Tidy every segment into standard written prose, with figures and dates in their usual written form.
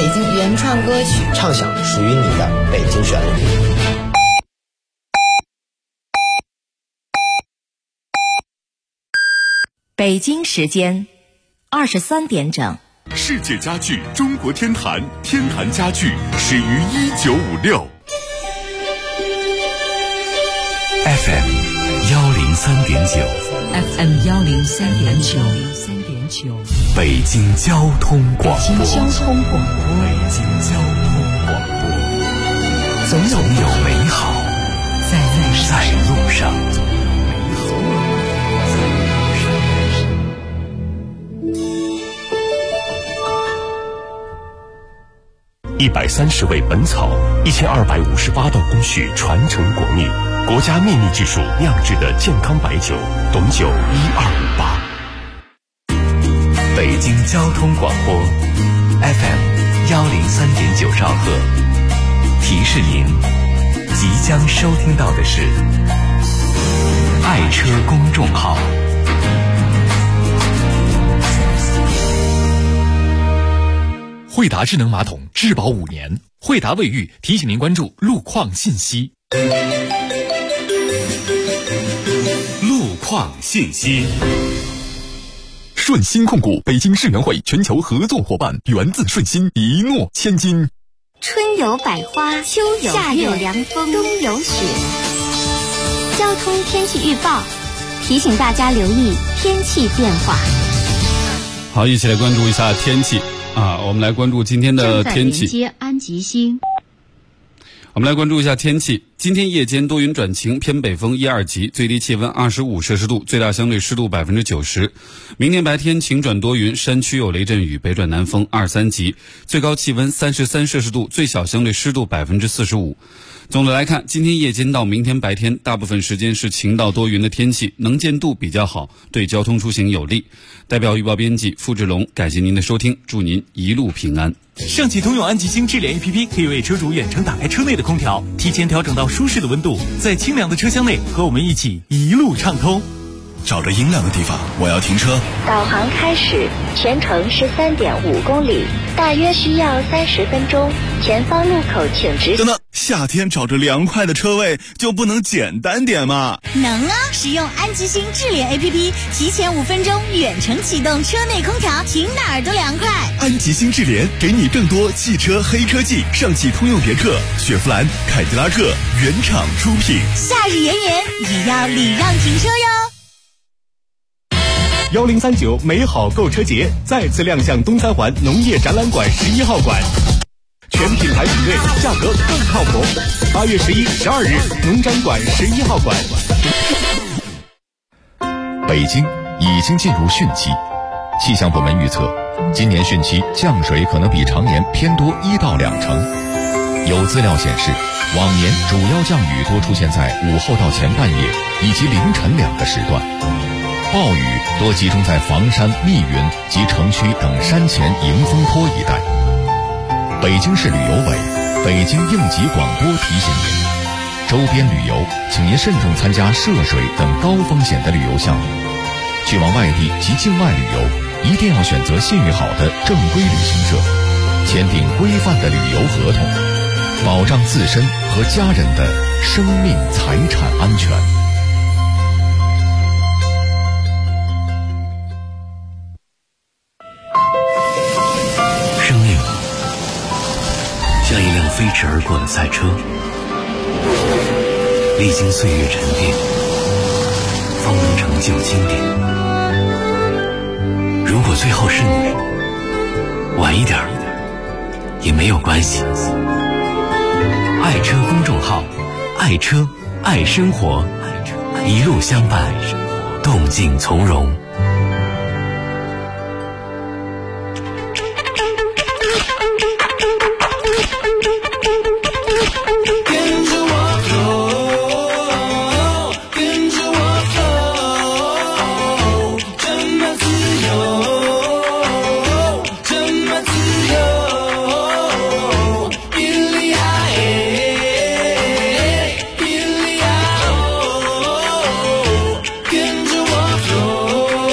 京原创歌曲， 畅想属于你的北京旋律。 北京时间23点整。 世界家具中国天坛，天坛家具始于1956。 FM 103.9 FM 103.9 北京交通广播。 北京交通广播。 总有美好在路上。130味本草，1258道工序传承国秘，国家秘密技术酿制的健康白酒，董酒1258。北京交通广播 FM 103.9兆赫，提示您即将收听到的是爱车公众号。 惠达智能马桶质保5年，惠达卫浴提醒您关注路况信息。 路况信息。 顺鑫控股北京世园会全球合作伙伴，源自顺鑫，一诺千金。 春有百花，秋有夏有凉风，冬有雪。交通天气预报提醒大家留意天气变化。 好，一起来关注一下天气我们来关注今天的天气。 正在连接安吉星。 我们来关注一下天气。今天夜间多云转晴，偏北风1、2级，最低气温25摄氏度，最大相对湿度90%。明天白天晴转多云，山区有雷阵雨，北转南风2、3级，最高气温33摄氏度，最小相对湿度45%。总的来看，今天夜间到明天白天大部分时间是晴到多云的天气，能见度比较好，对交通出行有利。代表预报编辑付志龙，感谢您的收听，祝您一路平安。 上汽通用安吉星智联 APP 可以为车主远程打开车内的空调，提前调整到舒适的温度，在清凉的车厢内和我们一起一路畅通。 找着阴凉的地方，我要停车。 导航开始，全程13.5公里，大约需要30分钟。前方路口请直行。 等等，夏天找着凉快的车位就不能简单点吗？ 能啊！使用安吉星智联 APP， 提前5分钟远程启动车内空调，停哪儿都凉快。 安吉星智联给你更多汽车黑科技，上汽通用别克、雪佛兰、凯迪拉克原厂出品。 夏日炎炎，也要礼让停车哟。 1039美好购车节再次亮相东三环农业展览馆11号馆，全品牌品类，价格更靠谱。8月11、12日，农展馆11号馆。 北京已经进入汛期，气象部门预测，今年汛期降水可能比常年偏多1到2成。有资料显示，往年主要降雨多出现在午后到前半夜以及凌晨2个时段。暴雨多集中在房山、密云及城区等山前迎风坡一带。北京市旅游委、北京应急广播提醒您，周边旅游请您慎重参加涉水等高风险的旅游项目。去往外地及境外旅游，一定要选择信誉好的正规旅行社，签订规范的旅游合同，保障自身和家人的生命财产安全。 像一辆飞驰而过的赛车，历经岁月沉淀，方能成就经典。如果最后是你，晚一点也没有关系。爱车公众号，爱车爱生活，一路相伴，动静从容。 跟着我走。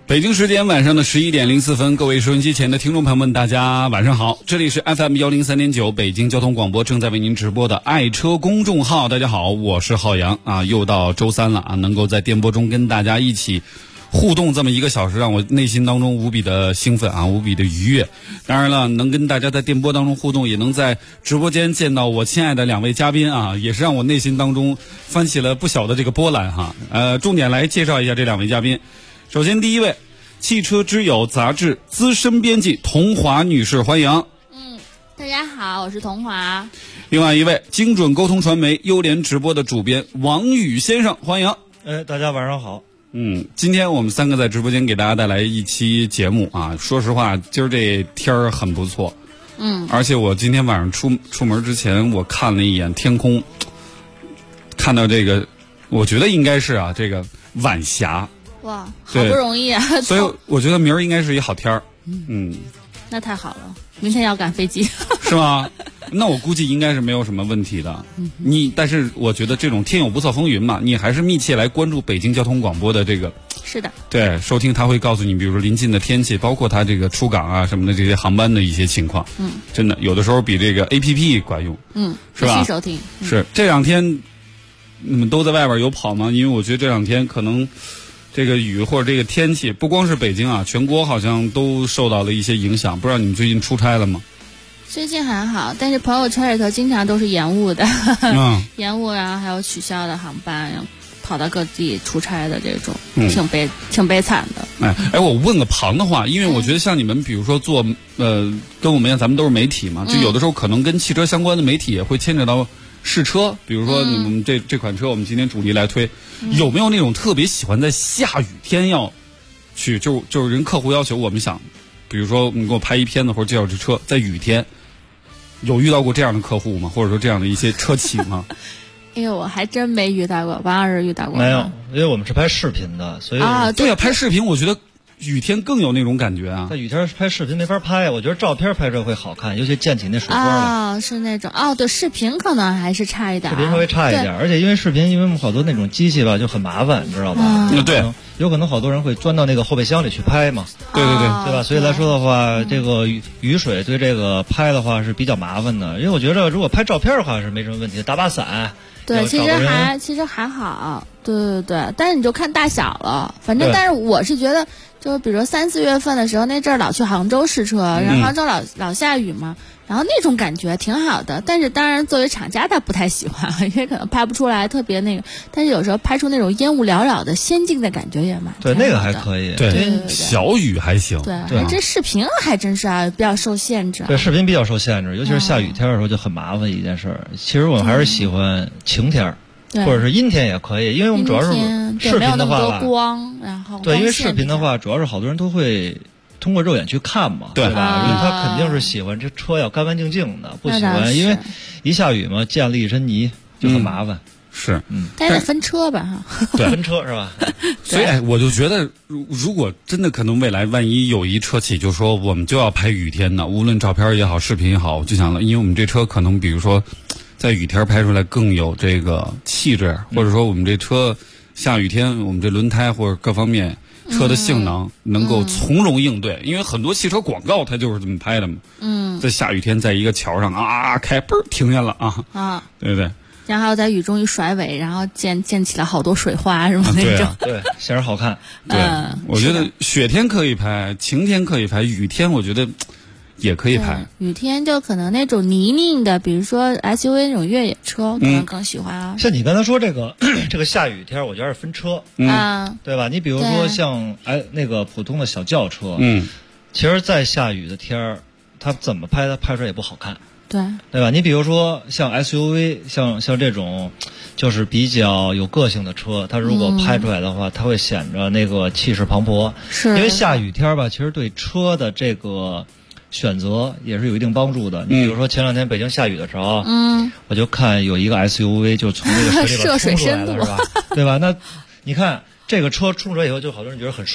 北京时间晚上的11点04分，各位收音机前的听众朋友们，大家晚上好，这里是 FM 103.9北京交通广播正在为您直播的爱车公众号。大家好，我是浩洋啊，又到周三了啊，能够在电波中跟大家一起互动这么1个小时，让我内心当中无比的兴奋啊，无比的愉悦。当然了，能跟大家在电波当中互动，也能在直播间见到我亲爱的2位嘉宾啊，也是让我内心当中翻起了不小的这个波澜哈。重点来介绍一下这2位嘉宾。首先第一位，汽车之友杂志资深编辑童华女士，欢迎。 大家好，我是童华。 另外一位，精准沟通传媒优联直播的主编王宇先生，欢迎。 大家晚上好。 今天我们3个在直播间给大家带来一期节目啊。说实话，今儿这天儿很不错。而且我今天晚上出门之前，我看了一眼天空，看到这个，我觉得应该是啊，这个晚霞。 哇，好不容易啊！ 所以我觉得明儿应该是一好天儿。 那太好了，明天要赶飞机。 是吗？那我估计应该是没有什么问题的。但是我觉得这种天有不测风云嘛，你还是密切来关注北京交通广播的这个。 是的。对， 收听他会告诉你，比如说临近的天气，包括他这个出港啊什么的这些航班的一些情况。真的有的时候比这个 APP 管用。是吧？ 收听。 是这2天你们都在外边有跑吗？因为我觉得这2天可能这个雨或者这个天气，不光是北京啊，全国好像都受到了一些影响。不知道你们最近出差了吗？ 最近还好，但是朋友圈里头经常都是延误的，延误，然后还有取消的航班，然后跑到各地出差的这种，挺悲惨的。 我问个旁的话，因为我觉得像你们，比如说做跟我们一样，咱们都是媒体嘛，就有的时候可能跟汽车相关的媒体也会牵扯到试车，比如说你们这款车，我们今天主力来推，有没有那种特别喜欢在下雨天要去，就是人客户要求我们想，比如说你给我拍一片子或者介绍这车，在雨天，有遇到过这样的客户吗？或者说这样的一些车企吗？ 我还真没遇到过，王老师遇到过吗？ 没有，因为我们是拍视频的，所以对啊，拍视频我觉得雨天更有那种感觉啊！ 在雨天拍视频没法拍，我觉得照片拍摄会好看，尤其溅起那水花来。 是那种对，视频可能还是差一点。 视频稍微差一点，而且因为视频，因为我们好多那种机器吧就很麻烦，你知道吧？ 对， 有可能好多人会钻到那个后备箱里去拍嘛。 对吧？所以来说的话，这个雨水对这个拍的话是比较麻烦的。因为我觉得如果拍照片的话是没什么问题，打把伞。 对，其实还好，对，但是你就看大小了，反正但是我是觉得，就是比如说3、4月份的时候，那阵儿老去杭州试车，然后杭州老下雨嘛，然后那种感觉挺好的。但是当然作为厂家他不太喜欢，因为可能拍不出来特别那个，但是有时候拍出那种烟雾缭绕的仙境的感觉也蛮对，那个还可以， 对，小雨还行。 对，这视频还真是比较受限制。 对，视频比较受限制，尤其是下雨天的时候就很麻烦一件事。其实我们还是喜欢晴天，或者是阴天也可以，因为我们主要是视频的话， 多光，然后对，因为视频的话，主要是好多人都会通过肉眼去看嘛，对吧？因为他肯定是喜欢这车要干干净净的，不喜欢因为一下雨嘛，溅了一身泥就很麻烦。 是， 但是分车吧哈， 对，分车是吧？ 所以我就觉得，如果真的可能未来万一有一车企就说我们就要拍雨天呢，无论照片也好，视频也好，我就想了，因为我们这车可能比如说在雨天拍出来更有这个气质，或者说我们这车下雨天，我们这轮胎或者各方面车的性能能够从容应对，因为很多汽车广告它就是这么拍的嘛。在下雨天在一个桥上开嘣停下了对不对？ 然后在雨中一甩尾，然后溅起了好多水花，是吗？那种对，显然好看。 对，我觉得雪天可以拍，晴天可以拍，雨天我觉得也可以拍。 雨天就可能那种泥泞的，比如说 SUV 那种越野车，可能更喜欢啊。 像你刚才说这个下雨天，我觉得是分车对吧？你比如说像那个普通的小轿车，其实在下雨的天儿，它怎么拍，它拍出来也不好看。对吧？你比如说像 SUV， 像这种就是比较有个性的车，它如果拍出来的话，它会显着那个气势磅礴。 是， 因为下雨天吧，其实对车的这个选择也是有一定帮助的。你比如说前2天北京下雨的时候，我就看有一个 SUV 就从那个水里边冲出来了，是吧？对吧？那你看这个车冲出来以后，就好多人觉得很帅。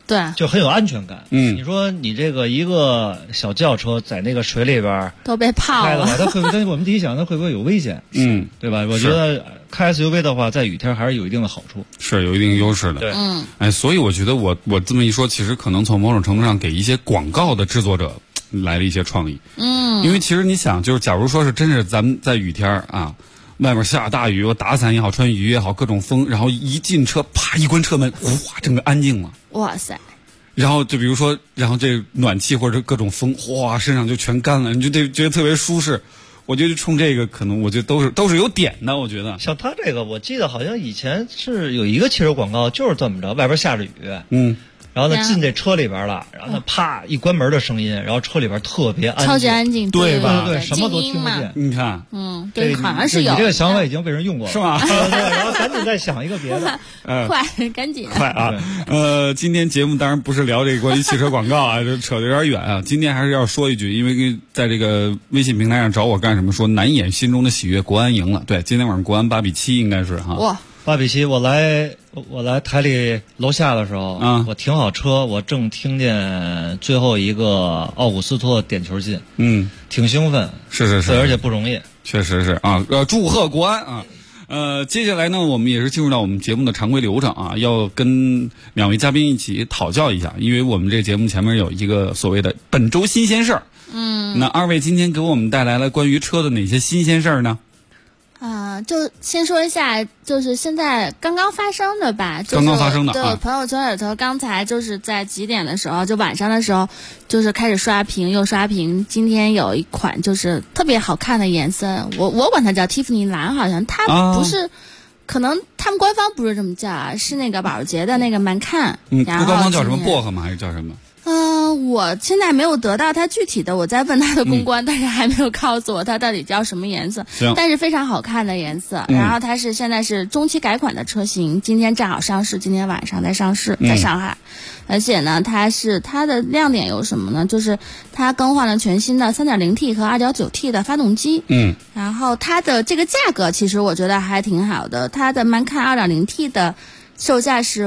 对， 就很有安全感。你说你这个一个小轿车在那个水里边都被泡了， 它会不会？我们第一想，它会不会有危险？对吧？我觉得开 SUV 的话，在雨天还是有一定的好处， 是有一定优势的。 对， 所以我觉得我这么一说，其实可能从某种程度上给一些广告的制作者来了一些创意。因为其实你想，就是假如说是真是咱们在雨天啊。外面下大雨，我打伞也好，穿雨也好，各种风，然后一进车，啪一关车门，哗，整个安静了。 哇塞！ 然后就比如说，然后这暖气或者各种风，哗，身上就全干了，你就觉得特别舒适。我觉得冲这个可能，我觉得都是有点的。我觉得像他这个，我记得好像以前是有一个汽车广告，就是这么着，外边下着雨，然后呢进这车里边了，然后呢啪一关门的声音，然后车里边特别安静， 超级安静， 对吧？ 对， 什么都听不见。 你看， 对，好像是有。 你这个想法已经被人用过了， 是吗？ 对，然后赶紧再想一个别的， 快，赶紧， 快啊！今天节目当然不是聊这个关于汽车广告啊，就扯得有点远啊。今天还是要说一句，因为在这个微信平台上找我干什么？说难掩心中的喜悦，国安赢了。对，今天晚上国安8-7，应该是哈。 哇 ，8-7，我来台里楼下的时候，我停好车，我正听见最后一个奥古斯托点球进，挺兴奋， 是， 对，而且不容易， 确实是啊，祝贺国安啊！接下来呢，我们也是进入到我们节目的常规流程啊，要跟两位嘉宾一起讨教一下，因为我们这节目前面有一个所谓的本周新鲜事儿。那二位今天给我们带来了关于车的哪些新鲜事儿呢？ 就先说一下，就是现在刚刚发生的吧，就是刚刚发生的。 对，朋友圈里头刚才就是在几点的时候，就晚上的时候，就是开始刷屏又刷屏。今天有一款就是特别好看的颜色，我管它叫蒂芙尼蓝，好像它不是，可能他们官方不是这么叫啊，是那个保时捷的那个蛮看。 然后官方叫什么薄荷吗？还是叫什么？ 我现在没有得到它具体的，我在问他的公关，但是还没有告诉我它到底叫什么颜色。但是非常好看的颜色。然后它现在是中期改款的车型，今天正好上市，今天晚上在上市，在上海。而且呢，它的亮点有什么呢？就是它更换了全新的 3.0T 和 2.9T 的发动机。然后它的这个价格其实我觉得还挺好的，它的蛮看 2.0T 的售价是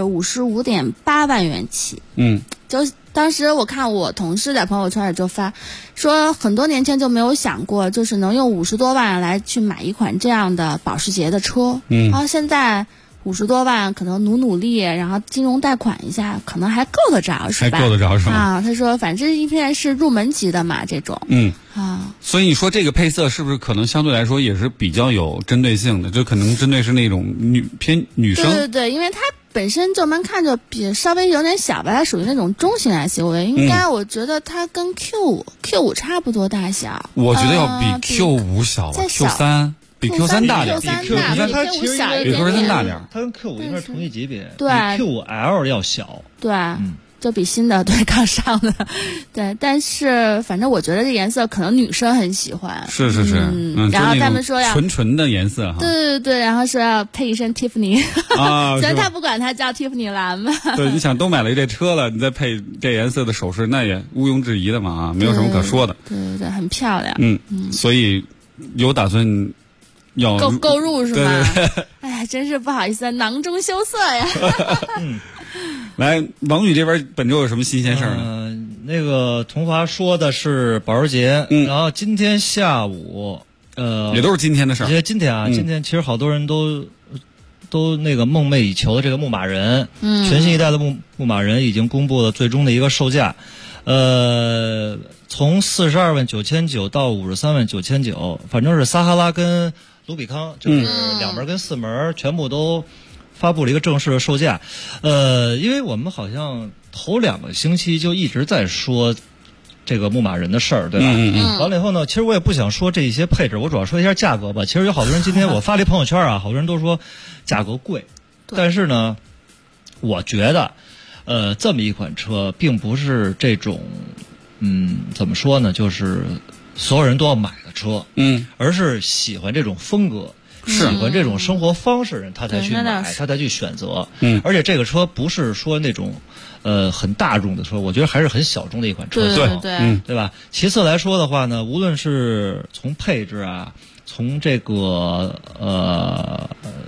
55.8万元起。就当时我看我同事在朋友圈里就发说，很多年前就没有想过，就是能用50多万来去买一款这样的保时捷的车。然后现在50多万，可能努力，然后金融贷款一下，可能还够得着，是吧？ 还够得着是吗？ 他说，反正一片是入门级的嘛，这种。 所以你说这个配色是不是可能相对来说也是比较有针对性的？就可能针对是那种偏女生。 对，因为它本身就蛮看着比稍微有点小吧，它属于那种中型 SUV，应该我觉得它跟 Q5 差不多大小。 我觉得要比 Q5 小吧，Q3 比 Q3 大点， 比 Q3 小一点， 比 Q3 大点。 它跟 Q5 应该是同一级别， 对， 比 Q5L 要小。 对。就比新的刚上的，对，但是反正我觉得这颜色可能女生很喜欢， 是， 然后他们说要纯的颜色哈， 对，然后说要配一身蒂芙尼啊，虽然他不管它叫蒂芙尼蓝吧， 对，你想都买了这车了，你再配这颜色的首饰，那也毋庸置疑的嘛啊，没有什么可说的， 对，很漂亮， 所以有打算要购入是吗？ 对， 哎呀，真是不好意思，囊中羞涩呀。 来，王宇这边本周有什么新鲜事儿呢？ 那个同华说的是保时捷，然后今天下午， 也都是今天的事儿。 今天今天其实好多人都那个梦寐以求的这个牧马人，全新一代的牧马人已经公布了最终的一个售价，从42万9,900到53万9,900，反正是撒哈拉跟卢比康，就是2门跟4门全部都发布了一个正式的售价。因为我们好像头2个星期就一直在说这个牧马人的事儿，对吧？完了以后呢，其实我也不想说这一些配置，我主要说一下价格吧。其实有好多人今天我发了一朋友圈啊，好多人都说价格贵，但是呢，我觉得这么一款车并不是这种怎么说呢，就是所有人都要买的车，而是喜欢这种风格。喜欢这种生活方式的人，他才去买，他才去选择。而且这个车不是说那种很大众的车，我觉得还是很小众的一款车，对吧？其次来说的话呢，无论是从配置啊，从这个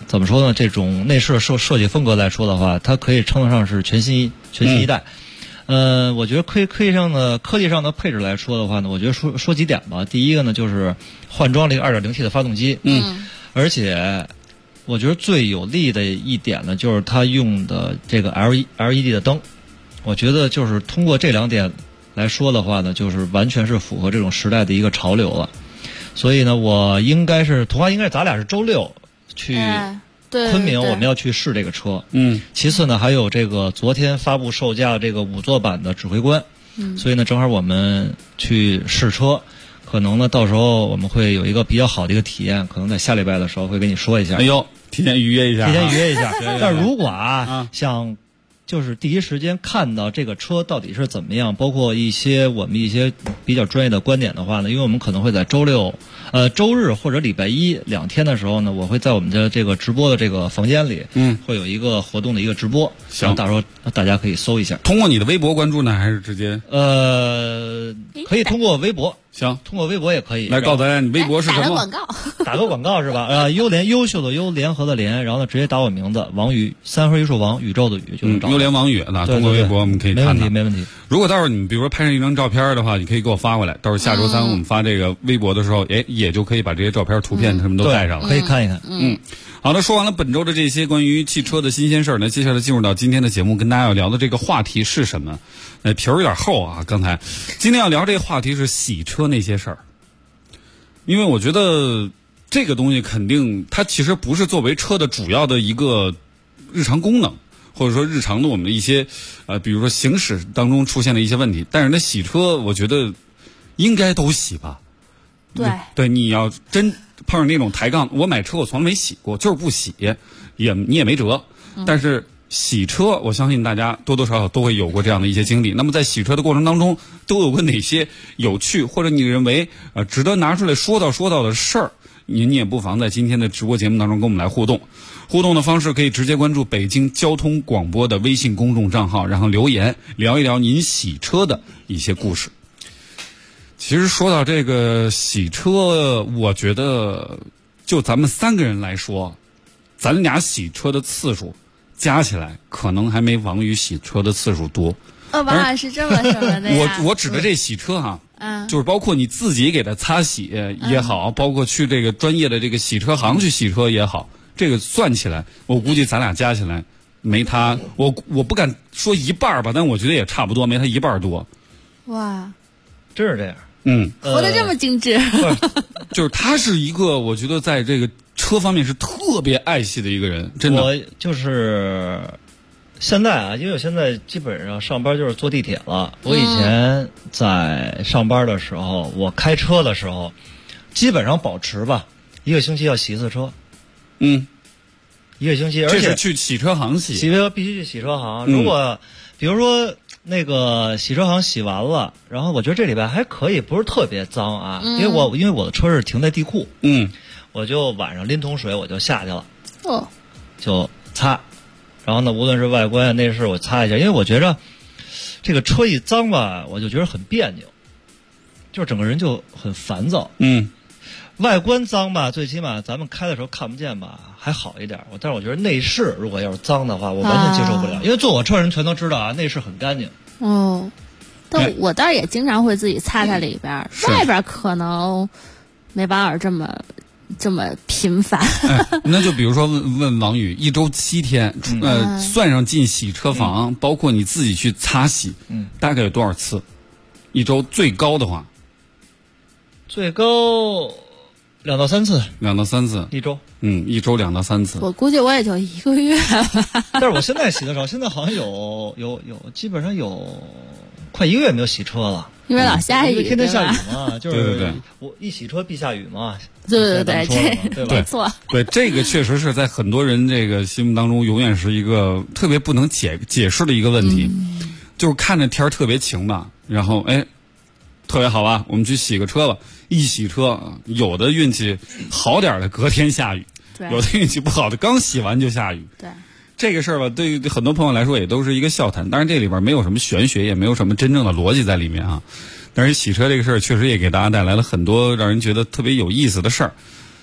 怎么说呢？这种内饰设计风格来说的话，它可以称得上是全新一代。我觉得科技上的配置来说的话呢，我觉得说几点吧。第一个呢，就是换装了一个 2.0T 的发动机，而且我觉得最有利的一点呢，就是它用的这个 LED 的灯。我觉得就是通过这2点来说的话呢，就是完全是符合这种时代的一个潮流了。所以呢，童话应该是咱俩是周6去昆明，我们要去试这个车。其次呢，还有这个昨天发布售价这个5座版的指挥官。所以呢，正好我们去试车，可能呢到时候我们会有一个比较好的一个体验，可能在下礼拜的时候会跟你说一下。 哎呦，提前预约一下。 但如果想就是第一时间看到这个车到底是怎么样，包括我们一些比较专业的观点的话呢，因为我们可能会在周日或者礼拜1 2天的时候呢，我会在我们的这个直播的这个房间里，会有一个活动的一个直播，行，到时候大家可以搜一下。 通过你的微博关注呢，还是直接？ 可以通过微博。 行， 通过微博也可以。 来告诉大家，你微博是什么？ 打个广告是吧？优秀的优，联合的联，然后呢直接打我名字王宇，3横一竖王，宇宙的宇就能找到。 优联王宇那通过微博我们可以看到。 没问题。 如果到时候你们比如说拍上一张照片的话，你可以给我发过来。到时候下周3我们发这个微博的时候，也就可以把这些照片、图片什么都带上了， 可以看一看。 好的，说完了本周的这些关于汽车的新鲜事儿呢，接下来进入到今天的节目，跟大家要聊的这个话题是什么？皮儿有点厚啊，刚才今天要聊这个话题是洗车那些事儿。因为我觉得这个东西肯定它其实不是作为车的主要的一个日常功能，或者说日常的我们的一些比如说行驶当中出现了一些问题，但是那洗车我觉得应该都洗吧。对，你要真碰上那种抬杠，我买车我从来没洗过，就是不洗，你也没辙。但是洗车，我相信大家多多少少都会有过这样的一些经历。那么在洗车的过程当中，都有过哪些有趣或者你认为值得拿出来说到的事儿？你也不妨在今天的直播节目当中跟我们来互动。互动的方式可以直接关注北京交通广播的微信公众账号，然后留言聊一聊您洗车的一些故事。其实说到这个洗车，我觉得就咱们3个人来说，咱俩洗车的次数加起来可能还没王宇洗车的次数多。 王老师这么什么的呀？ 我指的这洗车哈，就是包括你自己给它擦洗也好，包括去这个专业的这个洗车行去洗车也好，这个算起来，我估计咱俩加起来没他，我不敢说一半吧，但我觉得也差不多，没他一半多。 哇， 真是这样。 活得这么精致。 就是他是一个，我觉得在这个车方面是特别爱惜的一个人，真的。 我就是现在因为我现在基本上上班就是坐地铁了。我以前在上班的时候，我开车的时候，基本上保持吧，1个星期要洗1次车。1个星期，而且这是去洗车行洗车必须去洗车行。如果比如说那个洗车行洗完了，然后我觉得这礼拜还可以，不是特别脏啊，因为我的车是停在地库，我就晚上拎桶水我就下去了，就擦，然后呢，无论是外观内饰我擦一下，因为我觉着这个车一脏吧，我就觉得很别扭，就是整个人就很烦躁。外观脏吧，最起码咱们开的时候看不见吧，还好一点。但是我觉得内饰如果要是脏的话，我完全接受不了。因为坐我车人全都知道内饰很干净。 但我倒是也经常会自己擦擦里边，外边可能没王尔这么频繁。 那就比如说问王宇，1周7天，算上进洗车房，包括你自己去擦洗，大概有多少次？1周最高的话， 最高2到3次 ，2到3次 ，1周 ，1周2到3次。 我估计我也就1个月吧。 但是我现在洗的少，现在好像有基本上有快1个月没有洗车了。 因为老下雨， 天天下雨嘛，就是对我一洗车必下雨嘛。 对， 这没错。 对，这个确实是在很多人这个心目当中，永远是一个特别不能解释的一个问题，就是看着天儿特别晴吧，然后特别好吧，我们去洗个车吧。一洗车，有的运气好点的隔天下雨，有的运气不好的刚洗完就下雨。 对， 这个事儿吧，对于很多朋友来说也都是一个笑谈。当然这里边没有什么玄学，也没有什么真正的逻辑在里面啊。但是洗车这个事儿确实也给大家带来了很多让人觉得特别有意思的事儿。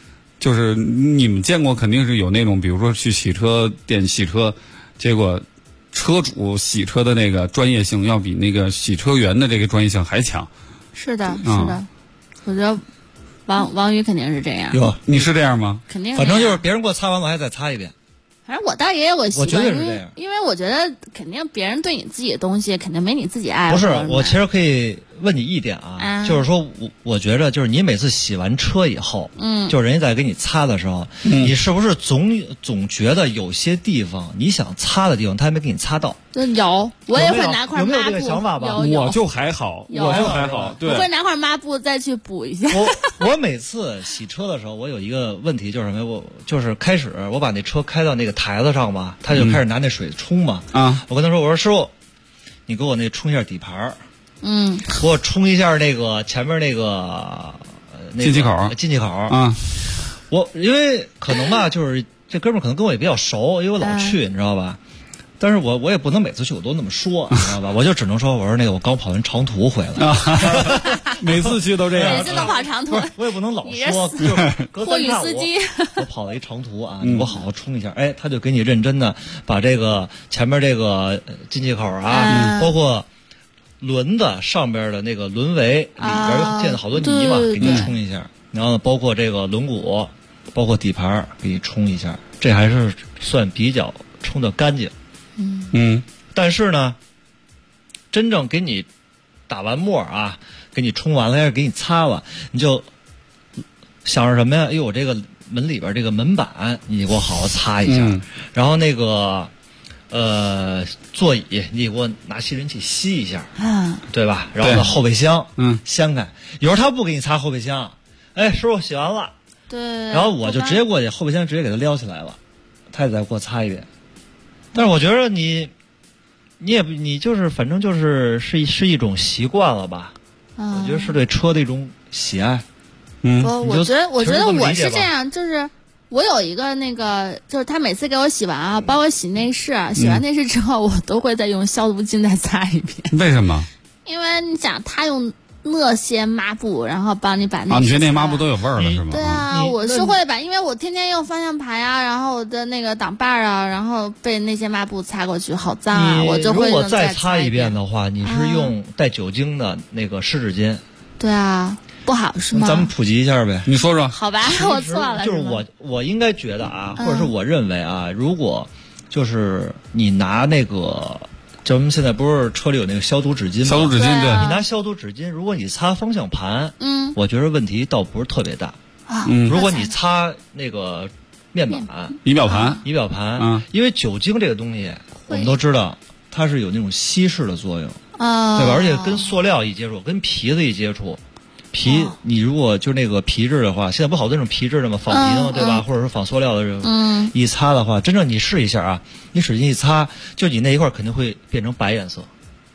就是你们见过肯定是有那种，比如说去洗车店洗车，结果车主洗车的那个专业性要比那个洗车员的这个专业性还强。 是的，是的，我觉得王宇肯定是这样。 有， 你是这样吗？ 肯定。 反正就是别人给我擦完，我还再擦一遍。 反正我倒也有个习惯， 我觉得是这样， 因为我觉得肯定别人对你自己的东西肯定没你自己爱。 不是，我其实可以问你一点啊，就是说我觉着就是你每次洗完车以后，就是人家在给你擦的时候，你是不是总觉得有些地方你想擦的地方他还没给你擦到？ 有，我也会拿块抹布。 有没有这个想法吧？ 我就还好，对， 我会拿块抹布再去补一下。 我每次洗车的时候，我有一个问题就是什么？我就是开始我把那车开到那个台子上嘛，他就开始拿那水冲嘛。我跟他说，我说师傅，你给我那冲一下底盘给我冲一下那个前面那个进气口。 我因为可能吧，就是这哥们儿可能跟我也比较熟，因为我老去，你知道吧？但是我也不能每次去我都那么说，你知道吧？我就只能说，我说那个我刚跑完长途回来， 每次去都这样， 每次都跑长途， 我也不能老说， 货运司机， 我跑了一长途啊，你给我好好冲一下，哎，他就给你认真的把这个前面这个进气口包括轮子上边的那个轮围里边又溅了好多泥嘛，给你冲一下，然后包括这个轮毂，包括底盘给你冲一下，这还是算比较冲的干净。但是呢，真正给你打完沫啊，给你冲完了，要是给你擦了，你就想着什么呀？哎呦，我这个门里边这个门板，你给我好好擦一下。然后那个座椅，你给我拿吸尘器吸一下，对吧？然后呢，后备箱，掀开。有时候他不给你擦后备箱，哎，师傅洗完了， 对。 然后我就直接过去，后备箱直接给他撩起来了，他也再给我擦一遍。但是我觉得你就是反正就是一种习惯了吧？我觉得是对车的一种喜爱。 我觉得我是这样，就是我有一个那个，就是他每次给我洗完包括洗内饰，洗完内饰之后，我都会再用消毒巾再擦一遍。 为什么？ 因为你想他用那些抹布，然后帮你把那你觉得那抹布都有味儿了是吗？ 对啊，我是会把，因为我天天用方向盘然后我的那个挡把然后被那些抹布擦过去，好脏我就会如果再擦一遍的话，你是用带酒精的那个湿纸巾。 对啊，不好是吗？ 咱们普及一下呗， 你说说。 好吧，我错了。 就是我应该觉得或者是我认为如果就是你拿那个。咱们现在不是车里有那个消毒纸巾吗？ 消毒纸巾，对， 你拿消毒纸巾，如果你擦方向盘，我觉得问题倒不是特别大。如果你擦那个面板、 仪表盘， 因为酒精这个东西，我们都知道它是有那种稀释的作用，对吧？而且跟塑料一接触，跟皮子一接触。你如果就那个皮质的话，现在不好多那种皮质的吗？仿皮的嘛，对吧？或者是仿塑料的这种，一擦的话，真正你试一下你使劲一擦，就你那一块肯定会变成白颜色。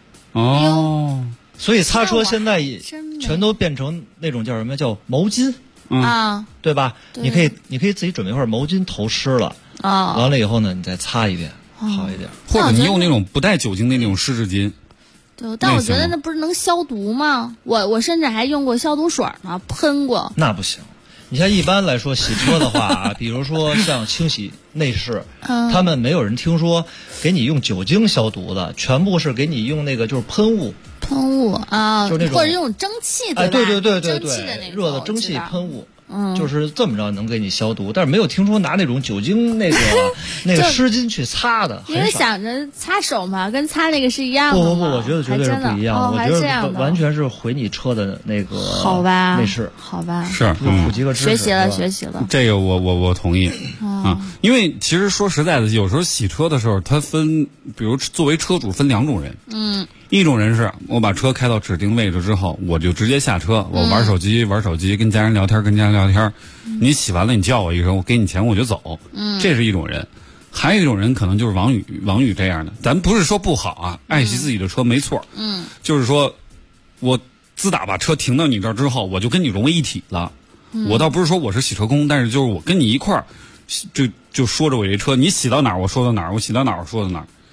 所以擦车现在全都变成那种叫什么叫毛巾对吧？你可以自己准备一块毛巾头湿了完了以后呢，你再擦一遍好一点， 或者你用那种不带酒精的那种湿纸巾。 对，但我觉得那不是能消毒吗？我甚至还用过消毒水呢，喷过。 那不行，你像一般来说洗车的话比如说像清洗内饰，他们没有人听说给你用酒精消毒的，全部是给你用那个就是喷雾就是那种或者用蒸汽的， 对， 蒸汽的那种热的蒸汽喷雾。就是这么着能给你消毒，但是没有听说拿那种酒精那个湿巾去擦的， 因为想着擦手嘛，跟擦那个是一样的。 不，我觉得绝对是不一样。我觉得完全是毁你车的那个好吧内饰。 好吧， 是普及个知识， 学习了。 这个我同意因为其实说实在的，有时候洗车的时候，它分，比如作为车主分两种人。一种人是我把车开到指定位置之后，我就直接下车，我玩手机，跟家人聊天，你洗完了你叫我一声，我给你钱我就走。这是一种人。还有一种人可能就是王宇这样的，咱不是说不好爱惜自己的车没错。就是说我自打把车停到你这儿之后，我就跟你融为一体了。我倒不是说我是洗车工，但是就是我跟你一块儿就说着我这车，你洗到哪儿我说到哪儿，我洗到哪儿我说到哪儿。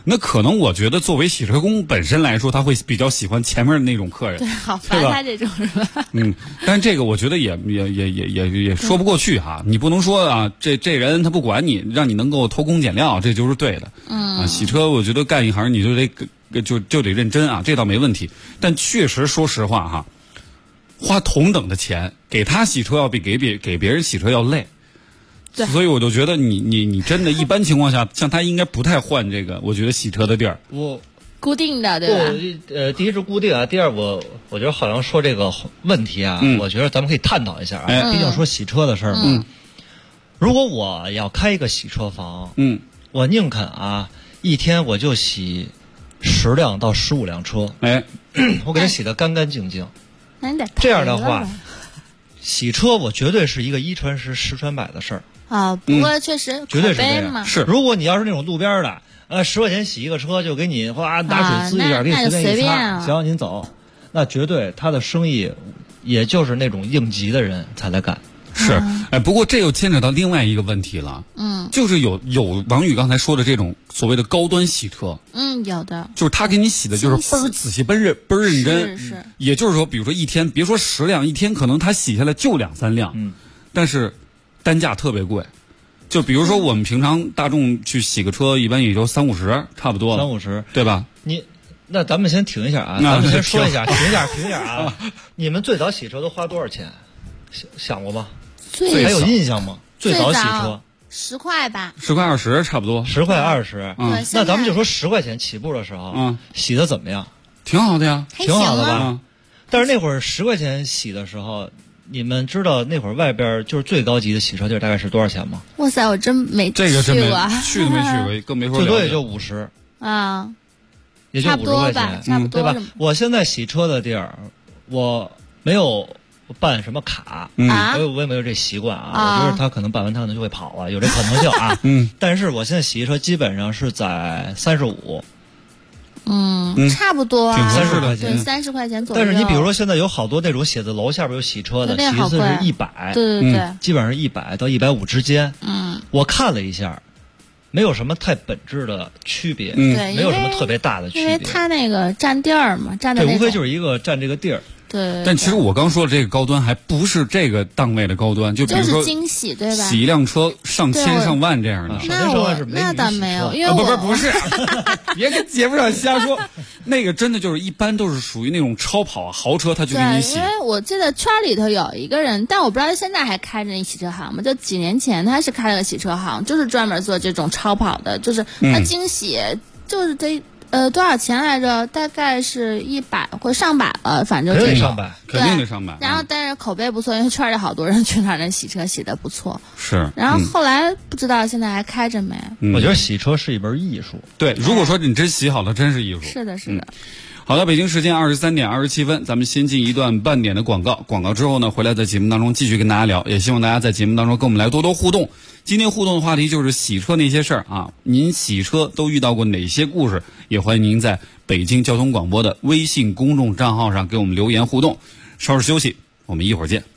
那可能我觉得作为洗车工本身来说，他会比较喜欢前面的那种客人。 对，好烦他这种是吧？ 但这个我觉得也说不过去哈。你不能说啊，这人他不管你，让你能够偷工减料，这就是对的。洗车我觉得干一行你就得认真啊，这倒没问题。但确实说实话哈，花同等的钱给他洗车要比给别人洗车要累。 对， 所以我就觉得你真的一般情况下，像他应该不太换这个，我觉得洗车的地儿。 固定的对吧？ 第一是固定啊，第二我觉得好像说这个问题啊，我觉得咱们可以探讨一下啊，毕竟说洗车的事儿嘛。如果我要开一个洗车房，我宁肯啊一天我就洗10辆到15辆车，我给它洗得干干净净。这样的话，洗车我绝对是一个1传10、10传100的事儿。 不过确实绝对是这样。 是， 如果你要是那种路边的，10块钱洗一个车，就给你哗拿水滋一下，给你随便一擦，行，您走。那绝对他的生意，也就是那种应急的人才来干。 是，不过这又牵扯到另外一个问题了。就是有王宇刚才说的这种所谓的高端洗车。 有的。 就是他给你洗的就是倍儿仔细、倍儿认真。 是。 也就是说，比如说一天，别说10辆，一天可能他洗下来就2、3辆。但是单价特别贵。就比如说我们平常大众去洗个车，一般也就30-50，差不多了。 30-50， 对吧？ 那咱们先停一下啊，咱们先说一下，停一下啊。你们最早洗车都花多少钱？想过吗？还有印象吗？最早洗车 10块吧 ，10块20差不多 ，10块20。那咱们就说10块钱起步的时候，洗的怎么样？ 挺好的呀， 挺好的吧？但是那会儿10块钱洗的时候，你们知道那会儿外边就是最高级的洗车地儿大概是多少钱吗？ 哇塞，我真没这个真没去都没去过，更别说最多也就50 啊， 也就50块钱， 差不多对吧？我现在洗车的地儿，我没有办什么卡，我也没有这习惯啊。我觉得他可能办完他可能就会跑了，有这可能性啊。但是我现在洗车基本上是在35。 差不多 ，30块钱， 对，30块钱左右。 但是你比如说现在有好多那种写字楼下边有洗车的，其次是100， 对， 基本上是100到150之间。我看了一下，没有什么太本质的区别，没有什么特别大的区别。 因为它那个占地儿嘛，占的对，无非就是一个占这个地儿。 对， 但其实我刚说的这个高端还不是这个档位的高端，就比如说惊喜，对吧？ 洗一辆车上千上万这样的， 那倒没有，因为不是，别跟节目上瞎说。那个真的就是一般都是属于那种超跑豪车，他就给你洗。 因为我记得圈里头有一个人，但我不知道他现在还开着那洗车行吗？就几年前他是开了个洗车行，就是专门做这种超跑的，就是他惊喜就是得。多少钱来着？大概是100或上百了，反正肯定上百， 肯定得上百。 然后，但是口碑不错，因为圈里好多人去那儿洗车洗的不错。 是。 然后后来不知道现在还开着没？ 我觉得洗车是一门艺术。 对，如果说你真洗好了，真是艺术。 是的，是的。 好的，北京时间23点27分，咱们先进一段半点的广告。广告之后呢，回来在节目当中继续跟大家聊，也希望大家在节目当中跟我们来多多互动。今天互动的话题就是洗车那些事儿啊，您洗车都遇到过哪些故事？也欢迎您在北京交通广播的微信公众账号上给我们留言互动。稍事休息，我们一会儿见。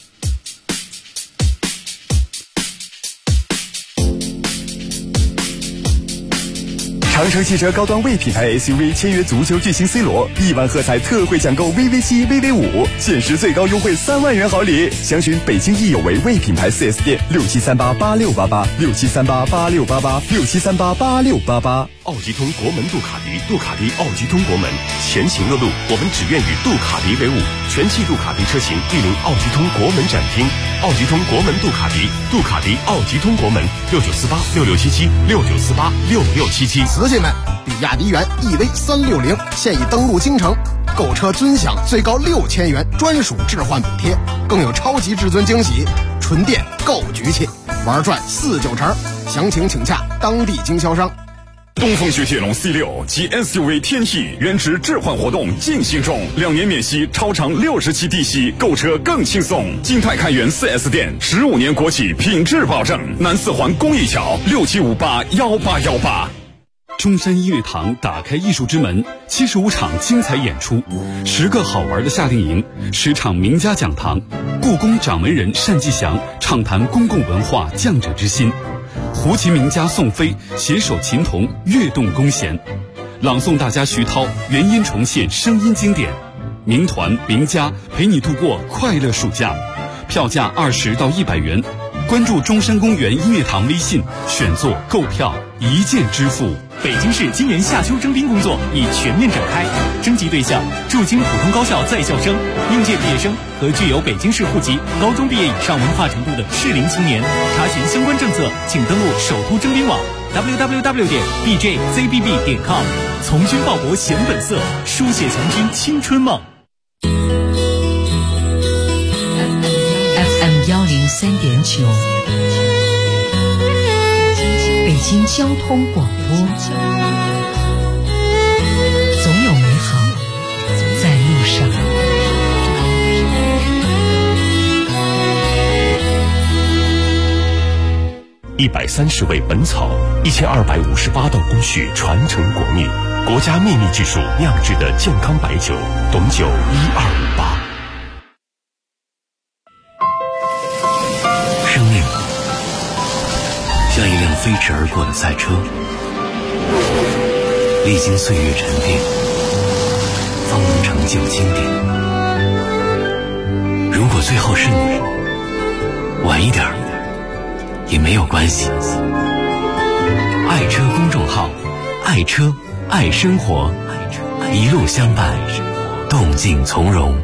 长城汽车高端 V 品牌 SUV 签约足球巨星 C 罗，1万喝彩特惠抢购 VV7、VV5，限时最高优惠3万元好礼。详询北京易有为 V 品牌 4S 店，67388688，67388688，67388688。 奥吉通国门杜卡迪，杜卡迪奥吉通国门，前行的路我们只愿与杜卡迪为伍。全系杜卡迪车型莅临奥吉通国门展厅，奥吉通国门杜卡迪，杜卡迪奥吉通国门，69486677，69486677。 瓷器们，比亚迪元 EV360现已登陆京城，购车尊享最高6000元专属置换补贴，更有超级至尊惊喜，纯电够局气，玩转4-9成。详情请洽当地经销商。 东风雪铁龙 C6 及 SUV 天翼原值置换活动进行中，2年免息，超长60期低息，购车更轻松。金泰开元 4S 店，15年国企品质保证。南4环公益桥67581818。 中山音乐堂打开艺术之门，75场精彩演出，10个好玩的夏令营，10场名家讲堂，故宫掌门人单霁翔畅谈公共文化匠者之心，胡琴名家宋飞携手琴童跃动弓弦， 朗诵大家徐涛原音重现声音经典，民团名家陪你度过快乐暑假，票价20到100元。关注中山公园音乐堂微信，选座购票一键支付。 北京市今年夏秋征兵工作已全面展开，征集对象驻京普通高校在校生、应届毕业生和具有北京市户籍、高中毕业以上文化程度的适龄青年。查询相关政策，请登录首都征兵网 www.bjzbb.com。从军报国显本色，书写强军青春梦。 FM 103.9，北京交通广播，总有美好在路上。 130味本草，1258道工序传承国秘，国家秘密技术酿制的健康白酒，董酒1258。 生命像一辆飞驰而过的赛车，历经岁月沉淀，方能成就经典。如果最后是你，晚一点也没有关系。爱车公众号，爱车爱生活，一路相伴，动静从容。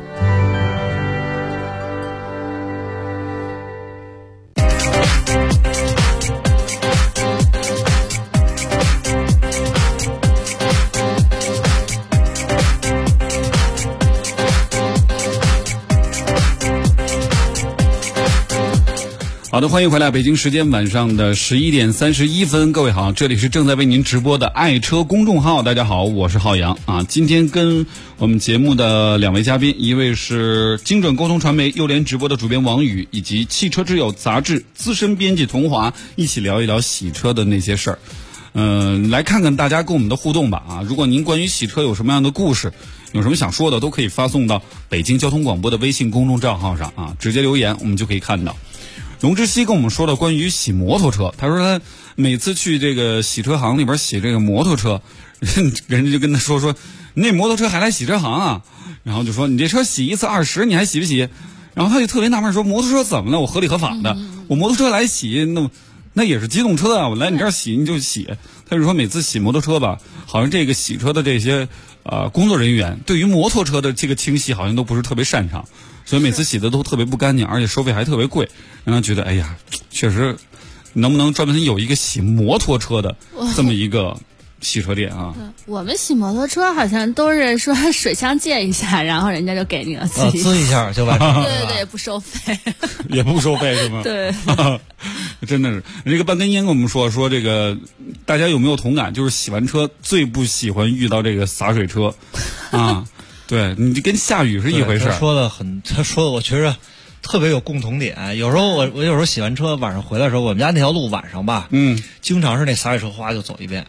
好的，欢迎回来，北京时间晚上的11点31分，各位好，这里是正在为您直播的爱车公众号，大家好，我是浩洋啊。今天跟我们节目的2位嘉宾，一位是精准沟通传媒优联直播的主编王宇，以及汽车之友杂志资深编辑童华，一起聊一聊洗车的那些事儿。来看看大家跟我们的互动吧啊！如果您关于洗车有什么样的故事，有什么想说的，都可以发送到北京交通广播的微信公众账号上啊，直接留言我们就可以看到。龙之熙跟我们说了关于洗摩托车，他说他每次去这个洗车行里边洗这个摩托车，人家就跟他说你那摩托车还来洗车行啊？然后就说你这车洗一次20，你还洗不洗？然后他就特别纳闷说摩托车怎么了？我合理合法的，我摩托车来洗那也是机动车啊，我来你这儿洗你就洗。他就说每次洗摩托车吧，好像这个洗车的这些工作人员对于摩托车的这个清洗好像都不是特别擅长。所以每次洗的都特别不干净，而且收费还特别贵，让他觉得哎呀，确实，能不能专门有一个洗摩托车的这么一个洗车店啊？ 我们洗摩托车好像都是说水箱借一下，然后人家就给你了，滋一下就完了。 对对对，不收费， 也不收费是吗？ 对， 真的是。这个半根烟跟我们说这个，大家有没有同感？就是洗完车最不喜欢遇到这个洒水车啊。对，你这跟下雨是一回事。 他说的我觉着特别有共同点。有时候我有时候洗完车晚上回来的时候，我们家那条路晚上吧，经常是那洒水车哗就走一遍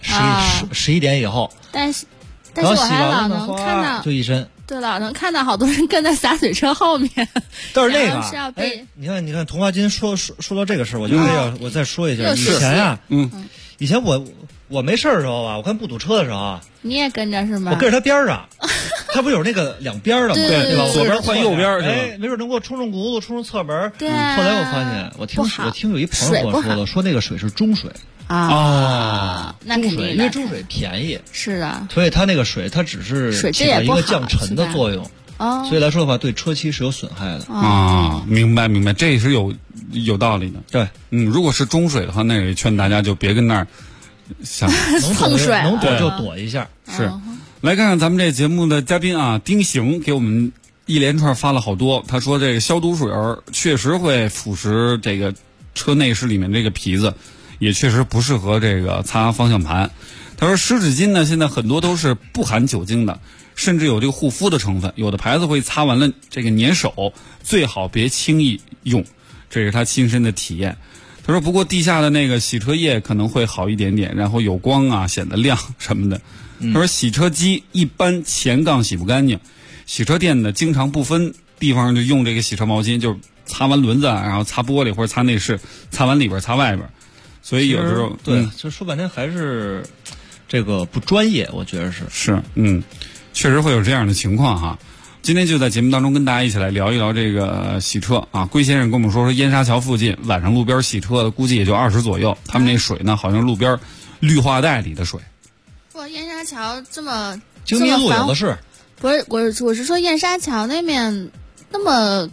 ，11点以后。 但是我还老能看到， 就一身。 对，老能看到好多人跟在洒水车后面。 但是那个是要被你看，童话今说到这个事儿，我就我再说一下。以前呀，以前我没事的时候啊，我看不堵车的时候啊， 你也跟着是吗？ 我跟着他边上，他不有那个两边的吗？ 对吧？ 左边换右边， 哎，没准能给我冲辘轱辘，冲侧门。 对。 后来我发现，我听有一朋友跟我说的，说那个水是中水啊，那肯定， 因为中水便宜。 是的。 所以它那个水，它只是起到一个降尘的作用。 哦。 所以来说的话，对车漆是有损害的啊。明白，这也是有道理的。 对， 如果是中水的话，那也劝大家就别跟那儿。 蹭水能躲就躲一下。 是，来看看咱们这节目的嘉宾啊，丁行给我们一连串发了好多。他说这个消毒水确实会腐蚀这个车内饰里面这个皮子，也确实不适合这个擦方向盘。他说湿纸巾呢，现在很多都是不含酒精的，甚至有这个护肤的成分，有的牌子会擦完了这个粘手，最好别轻易用。这是他亲身的体验。他说不过地下的那个洗车液可能会好一点点，然后有光啊，显得亮什么的。他说洗车机一般前杠洗不干净，洗车店呢经常不分地方就用这个洗车毛巾，就是擦完轮子然后擦玻璃或者擦内饰，擦完里边擦外边。所以有时候对，就说半天还是这个不专业，我觉得是。 确实会有这样的情况哈。今天就在节目当中跟大家一起来聊一聊这个洗车啊。龟先生跟我们说燕莎桥附近晚上路边洗车的估计也就20左右，他们那水呢好像路边绿化带里的水。 哇，燕莎桥这么京密路有的是。 不是，我是说燕莎桥那面那么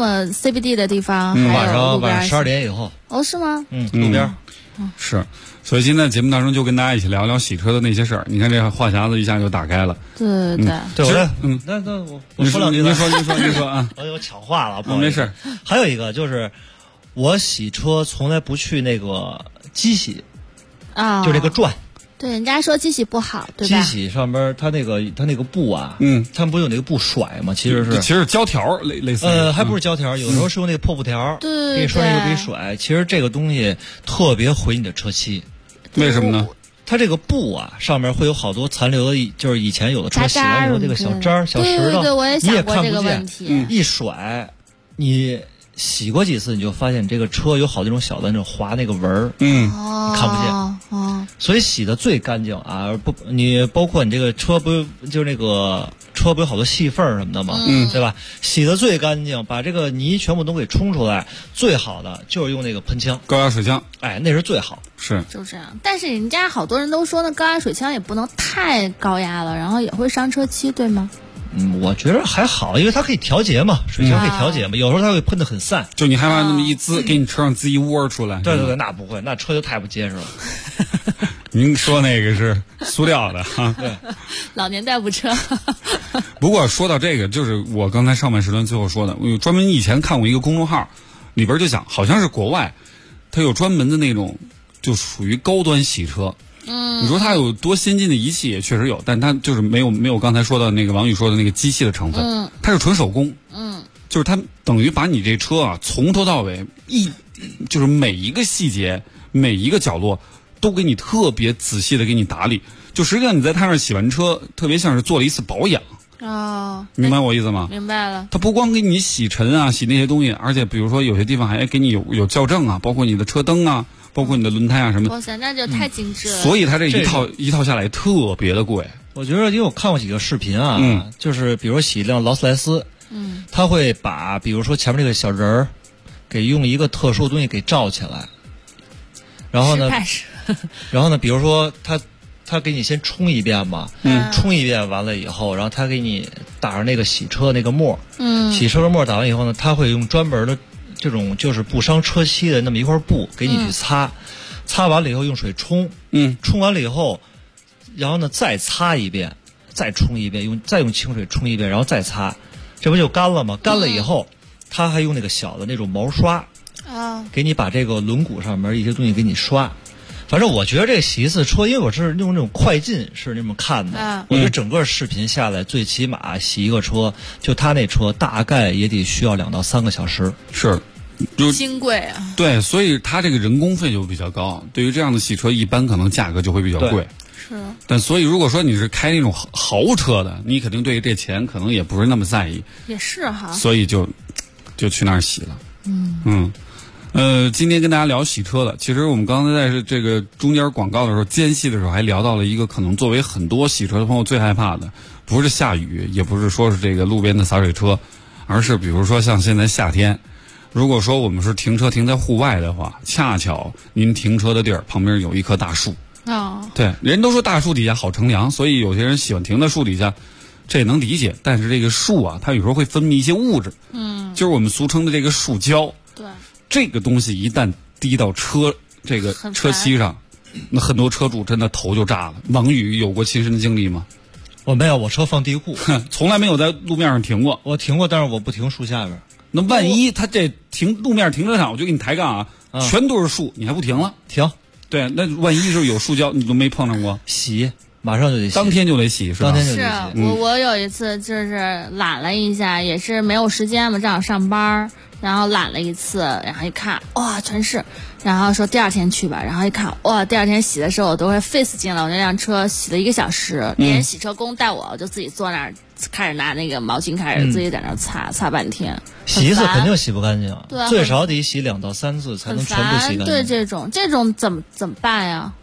CBD 的地方， 晚上12点以后。 哦，是吗？ 路边。 是，所以今天节目当中就跟大家一起聊聊洗车的那些事儿。你看这话匣子一下就打开了。 对， 那我说两句。 您说啊！ 我抢话了，不好意思。没事。 还有一个就是，我洗车从来不去那个机洗啊， 就这个转。 对，人家说机洗不好，对吧？ 机洗上边它那个布啊，他们不有那个布甩吗？其实是胶条类似。 还不是胶条，有时候是用那个破布条， 对， 给你拴一个给你甩。其实这个东西特别毁你的车漆， 为什么呢？ 它这个布啊，上面会有好多残留的，就是以前有的车洗完以后这个小渣、小石头， 对，我也想过这个问题。一甩，你洗过几次，你就发现这个车有好多种小的那种划那个纹儿，你看不见。所以洗的最干净啊！你包括你这个车不就是那个车不有好多细缝什么的吗？对吧？洗的最干净，把这个泥全部都给冲出来，最好的就是用那个喷枪， 高压水枪。 那是最好。 是， 就这样。但是人家好多人都说，那高压水枪也不能太高压了，然后也会伤车漆，对吗？ 我觉得还好，因为它可以调节嘛，水枪可以调节嘛，有时候它会喷得很散。 就你害怕那么一滋，给你车上滋一窝出来。 对，那不会，那车就太不结实了。 您说那个是塑料的哈？ 对， 老年代步车。 不过说到这个，就是我刚才上半时段最后说的，我专门以前看过一个公众号，里边就讲，好像是国外，它有专门的那种，就属于高端洗车。你说它有多先进的仪器也确实有，但它就是没有刚才说的那个王宇说的那个机器的成分，它是纯手工，就是它等于把你这车啊从头到尾就是每一个细节每一个角落都给你特别仔细的给你打理，就实际上你在它那儿洗完车，特别像是做了一次保养。明白我意思吗？ 明白了。 它不光给你洗尘啊洗那些东西，而且比如说有些地方还给你有校正啊，包括你的车灯啊，包括你的轮胎啊什么的。 哇塞，那就太精致了。 所以它这一套下来特别的贵。 我觉得因为我看过几个视频啊，就是比如洗一辆劳斯莱斯，他会把比如说前面这个小人儿给用一个特殊的东西给罩起来，然后呢，比如说他给你先冲一遍嘛，冲一遍完了以后，然后他给你打上那个洗车那个沫，洗车的沫打完以后呢，他会用专门的这种就是不伤车漆的那么一块布给你去擦，擦完了以后用水冲，冲完了以后，然后呢再擦一遍，再冲一遍，再用清水冲一遍，然后再擦，这不就干了吗？干了以后，他还用那个小的那种毛刷，给你把这个轮毂上面一些东西给你刷。反正我觉得这洗一次车，因为我是用那种快进是那么看的，我觉得整个视频下来，最起码洗一个车，就他那车大概也得需要2到3个小时。 是， 金贵啊。 对，所以他这个人工费就比较高。对于这样的洗车，一般可能价格就会比较贵。 是。 但所以如果说你是开那种豪车的，你肯定对这钱可能也不是那么在意。 也是哈。 所以就去那儿洗了。今天跟大家聊洗车的，其实我们刚才在这个中间广告的时候间隙的时候，还聊到了一个可能作为很多洗车的朋友最害怕的，不是下雨，也不是说是这个路边的洒水车，而是比如说像现在夏天，如果说我们是停车停在户外的话，恰巧您停车的地儿旁边有一棵大树。对，人都说大树底下好乘凉，所以有些人喜欢停在树底下，这也能理解。但是这个树啊，它有时候会分泌一些物质，就是我们俗称的这个树胶。 对。 这个东西一旦滴到这个车漆上，那很多车主真的头就炸了。王宇有过亲身的经历吗？ 我没有，我车放地库， 从来没有在路面上停过。 我停过，但是我不停树下边。 那万一他这路面停车场，我就给你抬杠啊，全都是树，你还不停了？ 停。 对，那万一是有树胶，你都没碰上过， 洗马上就得洗， 当天就得洗，是吧？ 当天就得洗。 我有一次就是懒了一下，也是没有时间嘛，正好上班。然后懒了一次，然后一看，哇，全是，然后说第二天去吧，然后一看，哇，第二天洗的时候我都会费死劲了，我那辆车洗了1个小时，连洗车工带我就自己坐那儿，开始拿那个毛巾开始自己在那儿擦半天。 洗一次肯定洗不干净， 对， 最少得洗2到3次才能全部洗干净。 对，这种怎么办呀？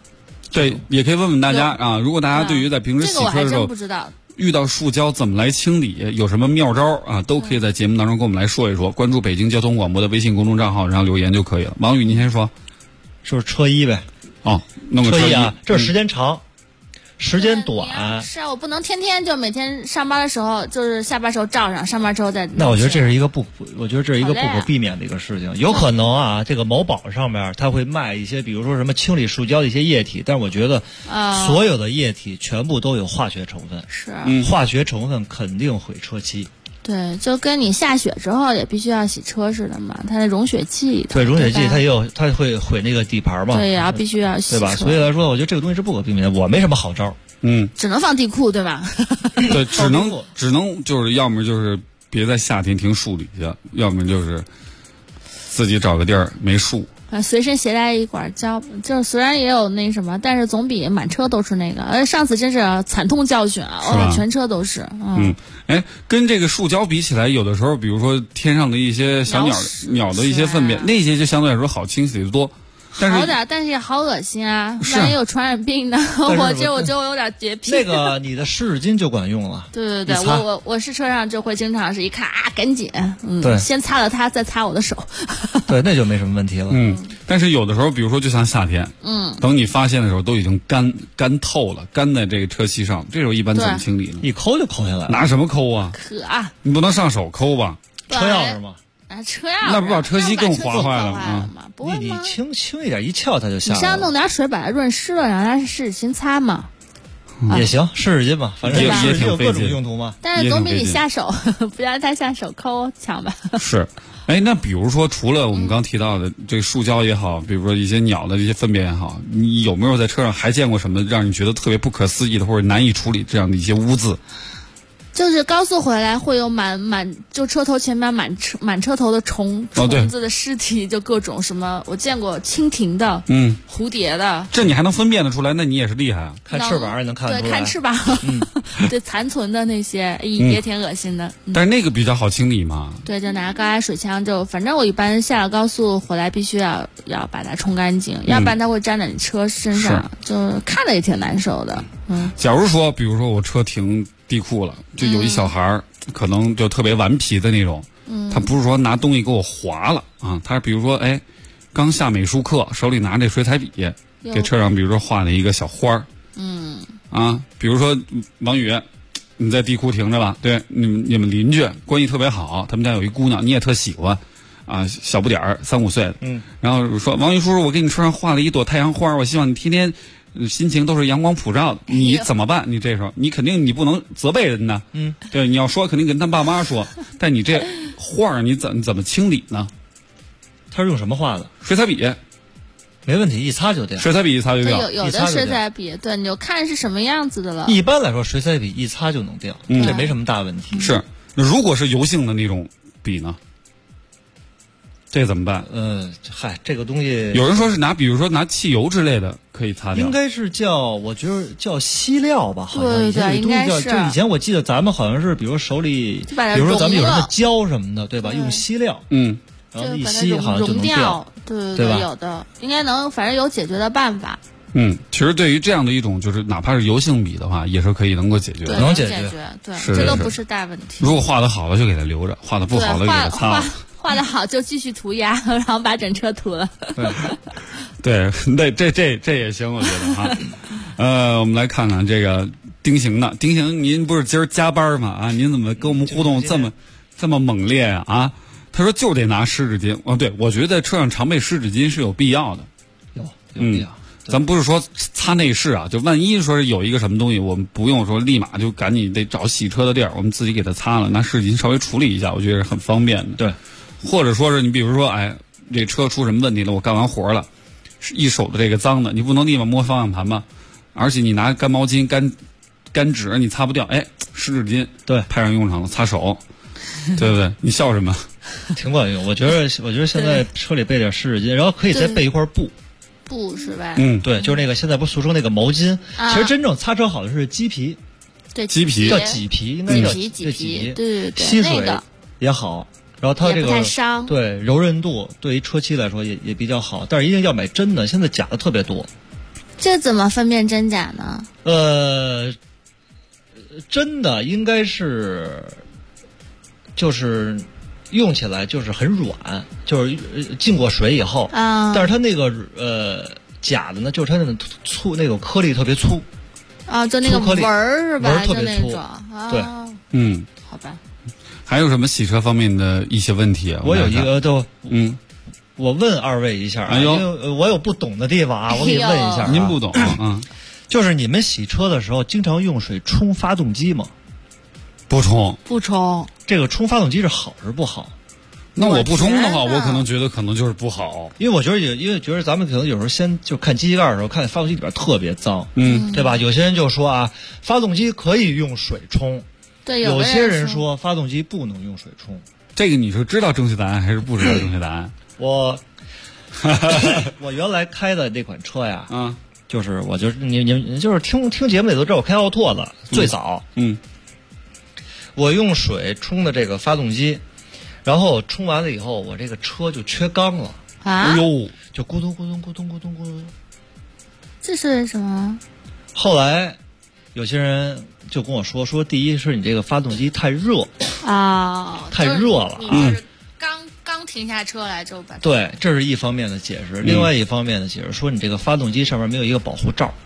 对，也可以问问大家啊，如果大家对于在平时洗车的时候， 不知道遇到树胶怎么来清理，有什么妙招啊，都可以在节目当中跟我们来说一说。关注北京交通广播的微信公众账号，然后留言就可以了。王宇，您先说， 是不是车衣呗？ 哦，弄个车衣啊，这时间长。时间短是啊，我不能天天就每天上班的时候就是下班时候照上，上班之后再。 那我觉得这是一个不可避免的一个事情。有可能啊，这个某宝上面它会卖一些，比如说什么清理塑胶的一些液体，但是我觉得所有的液体全部都有化学成分， 是化学成分肯定毁车漆。 对，就跟你下雪之后也必须要洗车似的嘛，它的溶血剂。 对，溶血剂它会毁那个底盘嘛。 对呀，必须要洗， 对吧？所以来说，我觉得这个东西是不可避免的。我没什么好招， 只能放地库，对吧？ 对，只能就是要么就是别在夏天停树底下，要么就是自己找个地儿没树。 随身携带一管胶，就是虽然也有那什么，但是总比满车都是那个。而上次真是惨痛教训啊！全车都是。 跟这个树胶比起来，有的时候，比如说天上的一些小鸟的一些粪便，那些就相对来说好清洗的多。 好点，但是也好恶心啊！万一有传染病呢？我觉得我有点洁癖。 那个你的湿纸巾就管用了。 对，我是车上就会经常是一看啊，赶紧， 对， 先擦了它，再擦我的手。 对，那就没什么问题了。 但是有的时候，比如说就像夏天，等你发现的时候都已经干透了，干在这个车漆上，这时候一般怎么清理呢？ 一抠就抠下来了。 拿什么抠啊？你不能上手抠吧？ 车钥匙吗？ 车钥匙那不把车漆更划坏了吗？ 不会你轻一点，一翘它就下来了。 你像弄点水把它润湿了，然后拿湿纸巾擦嘛。 也行，湿纸巾嘛，反正也挺有各种用途嘛。 但是总比你下手不让他下手抠强吧。 是，那比如说除了我们刚提到的这个塑胶也好，比如说一些鸟的这些粪便也好，你有没有在车上还见过什么让你觉得特别不可思议的或者难以处理这样的一些污渍？ 就是高速回来会有就车头前面满车头的虫子的尸体，就各种什么，我见过蜻蜓的，蝴蝶的， 这你还能分辨得出来？那你也是厉害啊！ 看翅膀也能看出来。 对，看翅膀，对残存的那些也挺恶心的。 但是那个比较好清理嘛。 对，就拿高压水枪，反正我一般下了高速回来必须要把它冲干净，要不然它会粘在你车身上，就看着也挺难受的。 假如说，比如说我车停地库了，就有一小孩儿，可能就特别顽皮的那种，他不是说拿东西给我划了啊，他比如说刚下美术课，手里拿这水彩笔，给车上比如说画了一个小花儿，比如说王宇，你在地库停着吧，对，你们邻居关系特别好，他们家有一姑娘，你也特喜欢，小不点儿3、5岁的，然后说王宇叔叔，我给你车上画了一朵太阳花，我希望你天天心情都是阳光普照的，你怎么办？你这时候你肯定你不能责备人呢，对，你要说肯定跟他爸妈说，但你这画你怎么清理呢？ 他是用什么画的？ 水彩笔， 没问题，一擦就掉。 水彩笔一擦就掉， 有的水彩笔，对，你就看是什么样子的了。 一般来说，水彩笔一擦就能掉，这没什么大问题。 是，如果是油性的那种笔呢？这怎么办？ 这个东西有人说是比如说拿汽油之类的可以擦掉， 应该是我觉得叫稀料吧，好像对， 应该是。就以前我记得咱们好像是，比如手里，比如说咱们有什么胶什么的，对吧？用稀料，然后一吸好像就能掉， 对吧？有的应该能，反正有解决的办法。 其实对于这样的一种，就是哪怕是油性笔的话，也是可以能够解决的， 能解决，对，这都不是大问题。 如果画的好了，就给它留着；画的不好了，给它擦了。 画的好就继续涂鸦，然后把整车涂了。 对，这也行，我觉得啊。我们来看看这个丁行的，丁行，您不是今儿加班吗？您怎么跟我们互动这么猛烈啊？他说就得拿湿纸巾。对，我觉得车上常备湿纸巾是有必要的。 有必要。 咱不是说擦内饰啊，就万一说是有一个什么东西，我们不用说立马就赶紧得找洗车的地儿，我们自己给它擦了，拿湿纸巾稍微处理一下，我觉得是很方便的。 对。 或者说是你比如说这车出什么问题了，我干完活了，一手的这个脏的，你不能立马摸方向盘吧，而且你拿干毛巾干纸你擦不掉，湿纸巾对派上用场了，擦手，对不对？你笑什么？ 挺管用，我觉得现在车里备点湿纸巾，然后可以再备一块布是吧？ 对，就是那个现在不俗称那个毛巾，其实真正擦车好的是鸡皮， 对， 鸡皮叫麂皮，应该叫麂皮，对， 吸水也好。然后它这个对柔韧度对于车漆来说也比较好，但是一定要买真的，现在假的特别多。 这怎么分辨真假呢？ 真的应该是，就是用起来就是很软，就是浸过水以后，但是它那个假的呢，就是它那个粗，那种颗粒特别粗。 就那个纹儿是吧？ 纹儿特别粗。对， 好吧。 还有什么洗车方面的一些问题啊？ 我有一个我问二位一下啊，因为我有不懂的地方啊，我给你问一下。 您不懂啊？ 就是你们洗车的时候经常用水冲发动机吗？ 不冲。 不冲。 这个冲发动机是好还是不好？ 那我不冲的话，我可能觉得可能就是不好， 因为我觉得因为觉得咱们可能有时候先就看机器盖的时候，看发动机里边特别脏，对吧？有些人就说啊，发动机可以用水冲， 对， 有些人说发动机不能用水冲。 这个你是知道正确答案还是不知道正确答案？ 我原来开的那款车呀，就是我就是你就是听节目里都知道我开奥拓的，最早，我用水冲的这个发动机。然后冲完了以后，我这个车就缺缸了啊！ 就咕咚咕咚咕咚咕咚咕咚。 这是为什么？ 后来有些人就跟我说，第一是你这个发动机太热啊， 太热了。 就是刚停下车来就把。 对，这是一方面的解释。另外一方面的解释说，你这个发动机上面没有一个保护罩。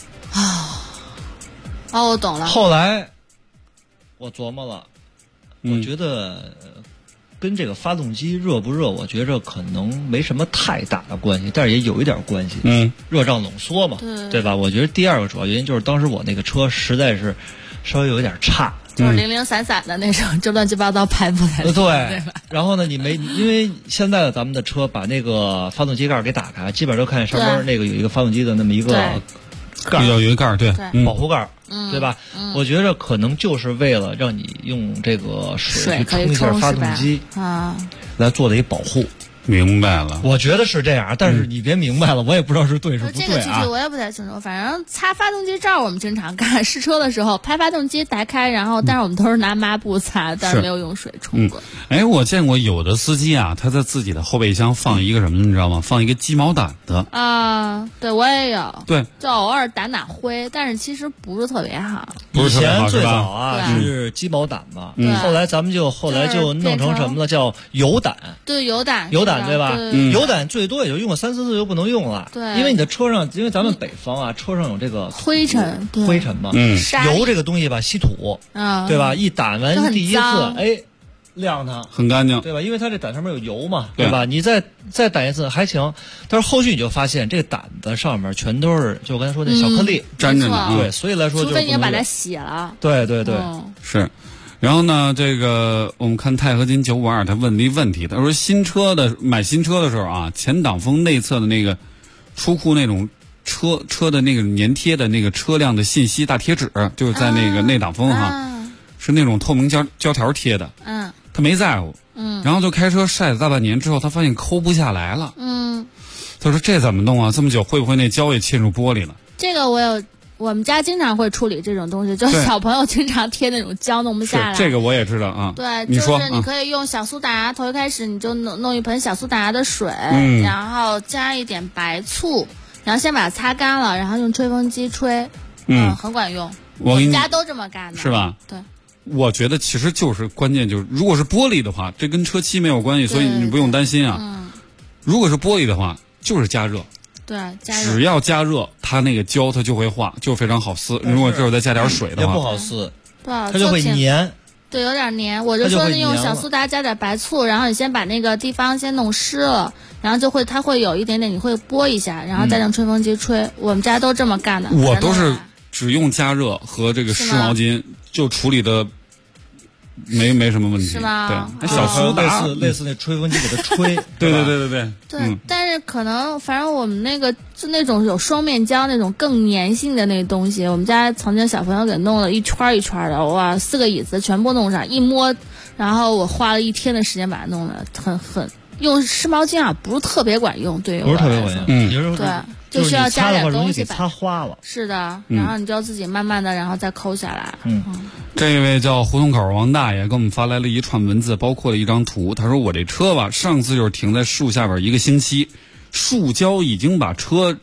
我懂了。 后来我琢磨了，我觉得。跟这个发动机热不热，我觉着可能没什么太大的关系，但是也有一点关系。热胀冷缩嘛，对吧？我觉得第二个主要原因就是当时我那个车实在是稍微有点差， 就是零零散散的那种，就乱七八糟排不来。 对。然后呢，因为现在的咱们的车把那个发动机盖给打开，基本上都看见上面那个有一个发动机的那么一个盖， 有一个盖，对， 保护盖。对吧？我觉得可能就是为了让你用这个水去冲一下发动机来做的一保护。 明白了， 我觉得是这样，但是你别明白了，我也不知道是对是不对啊。 这个具体我也不太清楚，反正擦发动机罩我们经常干，试车的时候拍发动机打开，然后但是我们都是拿抹布擦，但是没有用水冲过。 我见过有的司机啊，他在自己的后备箱放一个什么，你知道吗？放一个鸡毛掸子啊，对我也有， 对， 就偶尔掸灰，但是其实不是特别好。 以前最早啊是鸡毛掸子，后来咱们就弄成什么了？叫油掸。 对，油掸对吧？油掸最多也就用个3-4次就不能用了。 对， 因为你的车上，因为咱们北方啊，车上有这个灰尘嘛，油这个东西吧吸土，对吧？一掸完第一次，晾它很干净， 对吧？因为它这掸上面有油嘛，对吧？你再掸一次还行，但是后续你就发现这个掸子上面全都是就我刚才说那小颗粒粘着呢， 对，所以来说除非你要把它洗了， 对， 是。然后呢，这个我们看钛合金952，他问了一问题，他说买新车的时候啊，前挡风内侧的那个出库那种车的那个粘贴的那个车辆的信息大贴纸，就是在那个内挡风是那种透明胶条贴的，他没在乎，然后就开车晒了大半年之后，他发现抠不下来了，他说这怎么弄啊？这么久会不会那胶也嵌入玻璃了？ 这个我们家经常会处理这种东西，就是小朋友经常贴那种胶弄不下来。 这个我也知道啊。 对， 你说就是你可以用小苏打，头一开始你就弄一盆小苏打的水，然后加一点白醋，然后先把它擦干了，然后用吹风机吹，很管用。我们家都这么干的， 是吧？ 对。 我觉得其实就是关键就是，如果是玻璃的话，这跟车漆没有关系，所以你不用担心啊。如果是玻璃的话，就是加热。 对，加热只要加热，它那个胶它就会化，就非常好撕。如果这会再加点水的话， 也不好撕， 它就会粘。 对，有点粘。我就说用小苏打加点白醋，然后你先把那个地方先弄湿了，然后它会有一点点，你会拨一下，然后再用吹风机吹。我们家都这么干的。 我都是只用加热和这个湿毛巾就处理的。没什么问题， 是吗？ 对，小苏打类似那吹风机给它吹， 对。 对，但是可能反正我们那个就那种有双面胶那种更粘性的那东西，我们家曾经小朋友给弄了一圈一圈的，哇，4个椅子全部弄上，一摸，然后我花了1天的时间把它弄的很用湿毛巾啊，不是特别管用，对， 不是特别管用， 对。就需要加点东西把擦花了， 是的，然后你就要自己慢慢的，然后再抠下来。 这位叫胡同口王大爷给我们发来了一串文字，包括了一张图。他说我这车吧，上次就是停在树下边1个星期，树胶已经把车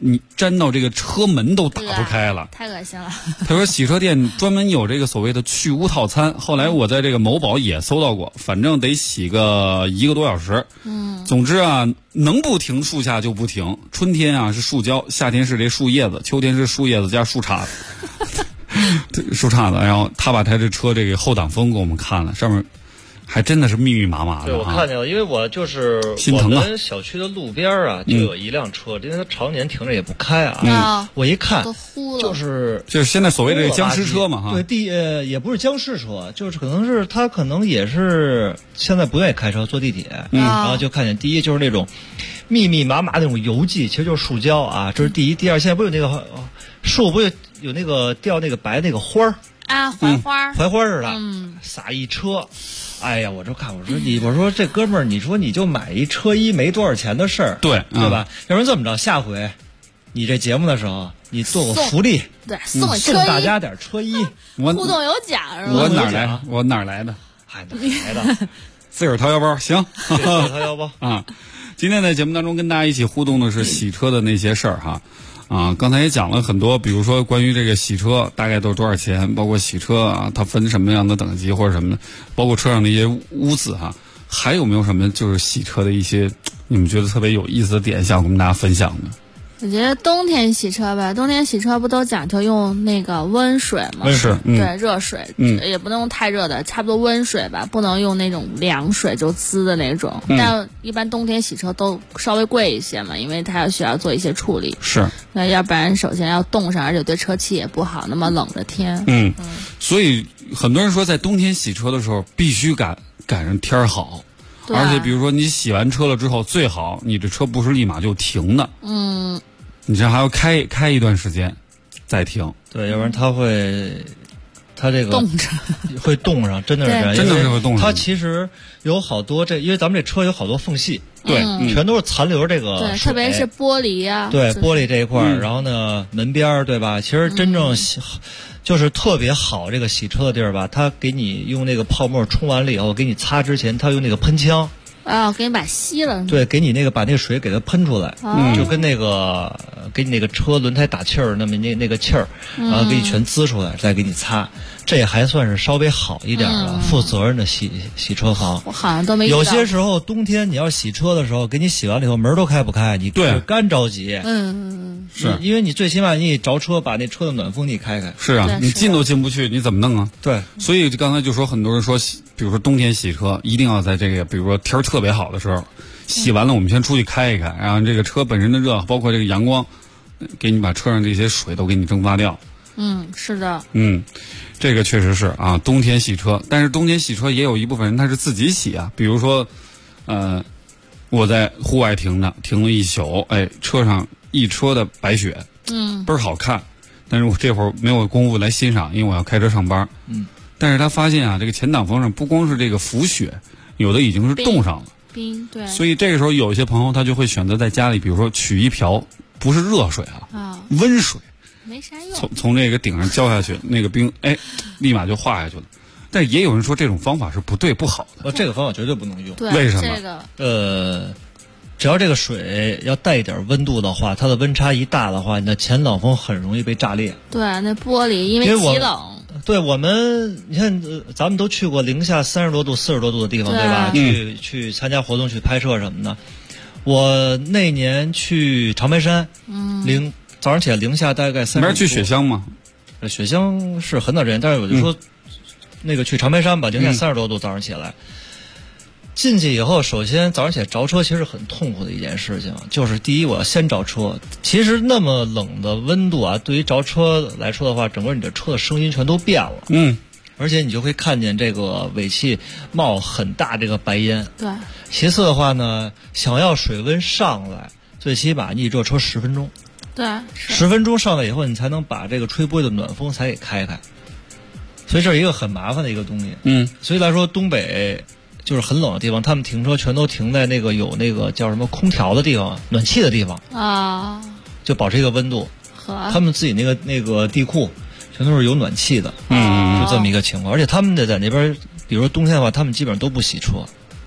你粘到这个车门都打不开了， 太恶心了。 他说洗车店专门有这个所谓的去污套餐，后来我在这个某宝也搜到过，反正得洗个1个多小时。总之啊，能不停树下就不停。春天啊是树胶，夏天是这树叶子，秋天是树叶子加树杈子，树杈子。然后他把他这车这个后挡风给我们看了，上面还真的是密密麻麻的。 对，我看见了，因为我就是心疼啊。 我们小区的路边啊，就有一辆车，因为它常年停着也不开啊。我一看，就是现在所谓的僵尸车嘛，哈。 对，也不是僵尸车，就是他可能也是现在不愿意开车，坐地铁，然后就看见第一就是那种密密麻麻那种油迹，其实就是树胶啊，这是第一。第二，现在不有那个树不有那个掉那个白那个花儿啊，槐花似的，撒一车。哎呀，我就看，我说这哥们儿，你说你就买一车衣没多少钱的事儿，对吧？要不然这么着，下回你这节目的时候，你做个福利， 对， 送大家点车衣， 互动有奖是吧？ 我哪来的？ 哪来的？ 自个儿掏腰包，行， 自个儿掏腰包啊！今天在节目当中跟大家一起互动的是洗车的那些事儿哈。刚才也讲了很多，比如说关于这个洗车大概都是多少钱，包括洗车啊，它分什么样的等级或者什么的，包括车上的一些污渍哈。还有没有什么就是洗车的一些你们觉得特别有意思的点想跟大家分享的？ 我觉得冬天洗车吧，冬天洗车不都讲究用那个温水吗？ 温水， 对，热水，也不能用太热的，差不多温水吧，不能用那种凉水就滋的那种。但一般冬天洗车都稍微贵一些嘛，因为它需要做一些处理。 是， 那要不然首先要冻上，而且对车漆也不好。那么冷的天， 所以很多人说在冬天洗车的时候必须赶上天儿好。而且比如说你洗完车了之后，最好你这车不是立马就停的，你这还要开一段时间再停。 对，要不然它这个冻着会冻上，真的是这样， 真的是会冻上。 它其实有好多因为咱们这车有好多缝隙，对，全都是残留这个对，特别是玻璃啊， 对，玻璃这一块然后呢门边对吧？其实真正就是特别好这个洗车的地儿吧，它给你用那个泡沫冲完了以后，给你擦之前，它用那个喷枪。 给你把吸了。 对，给你那个把那个水给它喷出来，就跟那个给你那个车轮胎打气儿，那么那个气儿，然后给你全滋出来，再给你擦，这也还算是稍微好一点的，负责任的洗车房。 我好像都没。 有些时候冬天你要洗车的时候，给你洗完了以后门都开不开，你对干着急。是因为你最起码你着车把那车的暖风你开开。 是啊，你进都进不去，你怎么弄啊？ 对， 所以刚才就说很多人说，比如说冬天洗车一定要在这个，比如说天儿特别好的时候，洗完了我们先出去开一开，然后这个车本身的热，包括这个阳光，给你把车上这些水都给你蒸发掉。 是的。 这个确实是啊，冬天洗车，但是冬天洗车也有一部分人他是自己洗啊，比如说，我在户外停了一宿，车上一车的白雪，倍儿好看，但是我这会儿没有功夫来欣赏，因为我要开车上班。但是他发现啊，这个前挡风上不光是这个浮雪，有的已经是冻上了。 冰，对。 所以这个时候有一些朋友他就会选择在家里，比如说取一瓢，不是热水温水， 没啥用。 从这个顶上浇下去，那个冰立马就化下去了。但也有人说这种方法是不对不好的。 这个方法绝对不能用。 对， 为什么？ 这个只要这个水要带一点温度的话，它的温差一大的话，你的前挡风很容易被炸裂。 对，那玻璃因为极冷。 对，我们你看，咱们都去过零下30多度、40多度的地方，对吧？去参加活动、去拍摄什么的。我那年去长白山，早上起来零下大概30度。 那边去雪乡吗？ 雪乡是很早之前，但是我就说，那个去长白山吧，零下30多度，早上起来。进去以后，首先早上起来着车其实很痛苦的一件事情，就是第一我要先着车。其实那么冷的温度啊，对于着车来说的话，整个你的车的声音全都变了。而且你就会看见这个尾气冒很大这个白烟。 对。 其次的话呢，想要水温上来，最起码你热车10分钟。 对。 10分钟上来以后，你才能把这个吹玻璃的暖风才给开开。所以这是一个很麻烦的一个东西。所以来说，东北就是很冷的地方，他们停车全都停在那个有那个叫什么空调的地方、暖气的地方啊， 就保持一个温度。他们自己那个地库全都是有暖气的，就这么一个情况。而且他们在那边，比如说冬天的话，他们基本上都不洗车，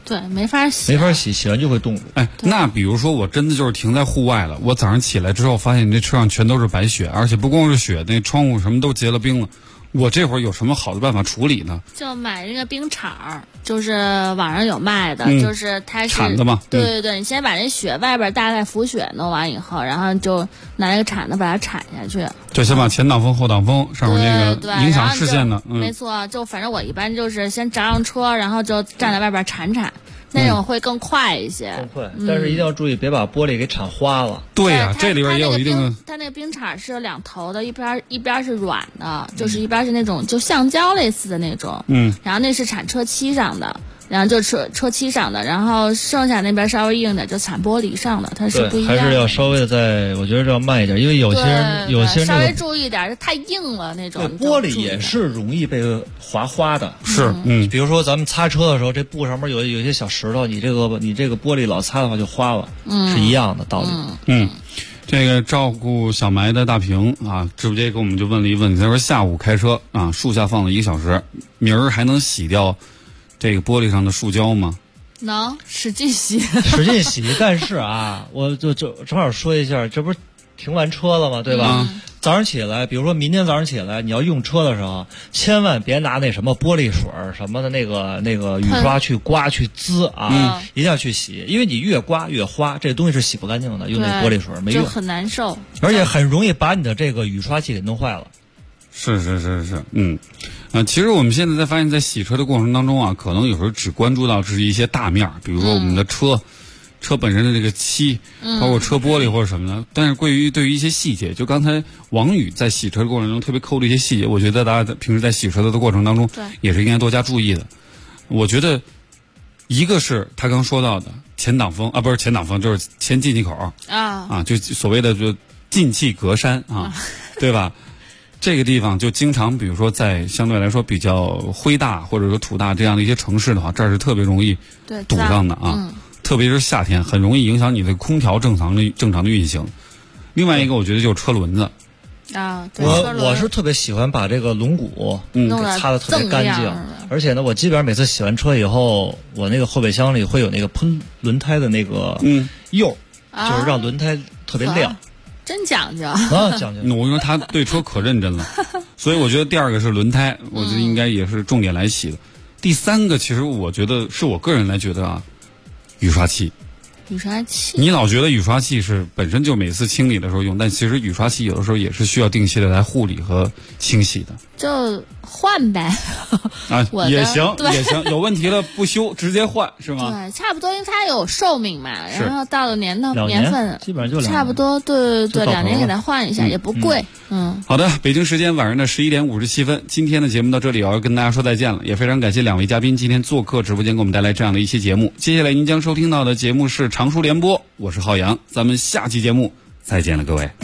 对，没法洗， 洗完就会冻住。 哎，那比如说我真的就是停在户外了，我早上起来之后发现你这车上全都是白雪，而且不光是雪，那窗户什么都结了冰了。我这会儿有什么好的办法处理呢？ 就买那个冰铲，就是网上有卖的，就是它是铲子嘛。 对，你先把那雪外边大概浮雪弄完以后，然后就拿那个铲子把它铲下去。 就先把前挡风后挡风上面那个影响视线的。 没错，就反正我一般就是先着上车，然后就站在外边铲。那种会更快一些， 更快，但是一定要注意别把玻璃给铲花了。 对呀，这里边也有一定的。 它那个冰铲是有两头的，一边是软的，就是一边是那种就橡胶类似的那种，然后那是铲车漆上的。然后就车漆上的，然后剩下那边稍微硬的就铲玻璃上的，它是不一样的。 还是要稍微的我觉得要慢一点，因为有些人稍微注意点，太硬了那种。 玻璃也是容易被划花的， 是比如说咱们擦车的时候，这布上面有些小石头，你这个玻璃老擦的话就花了，是一样的道理。 这个照顾小埋的大平啊，直播间给我们就问了一个问题，他说下午开车啊，树下放了1个小时，明儿还能洗掉这个玻璃上的塑胶吗？ 能，使劲洗。 但是啊，我就正好说一下，这不是停完车了吗？对吧？早上起来，比如说明天早上起来你要用车的时候，千万别拿那什么玻璃水什么的那个雨刷去刮去滋啊，一定要去洗，因为你越刮越花，这东西是洗不干净的，用那玻璃水没用， 就很难受， 而且很容易把你的这个雨刷器给弄坏了。 是，其实我们现在发现，在洗车的过程当中啊，可能有时候只关注到是一些大面，比如说我们的车本身的这个漆，包括车玻璃或者什么的。但是对于一些细节，就刚才王宇在洗车的过程中特别抠的一些细节，我觉得大家平时在洗车的过程当中，也是应该多加注意的。我觉得一个是他刚说到的前挡风啊，不是前挡风，就是前进气口啊，就所谓的就进气格栅啊，对吧？这个地方就经常，比如说在相对来说比较灰大或者说土大这样的一些城市的话，这儿是特别容易堵上的啊。特别是夏天，很容易影响你的空调正常的运行。另外一个，我觉得就是车轮子啊。 我是特别喜欢把这个轮毻给擦得特别干净，而且呢，我基本上每次洗完车以后，我那个后备箱里会有那个喷轮胎的那个釉，就是让轮胎特别亮。 真讲究啊，讲究！ 我说他对车可认真了，所以我觉得第二个是轮胎，我觉得应该也是重点来洗的。第三个，其实我觉得是我个人来觉得啊，雨刷器。你老觉得雨刷器是本身就每次清理的时候用，但其实雨刷器有的时候也是需要定期的来护理和清洗的。 就换呗啊，也行，有问题了不修直接换是吗？ 对，差不多，因为它有寿命嘛，然后到了年份， 基本上就差不多，对，2年给它换一下，也不贵。 好的，北京时间晚上的11点57分，今天的节目到这里，我要跟大家说再见了，也非常感谢2位嘉宾今天做客直播间给我们带来这样的一期节目。接下来您将收听到的节目是常熟联播，我是浩洋，咱们下期节目再见了，各位。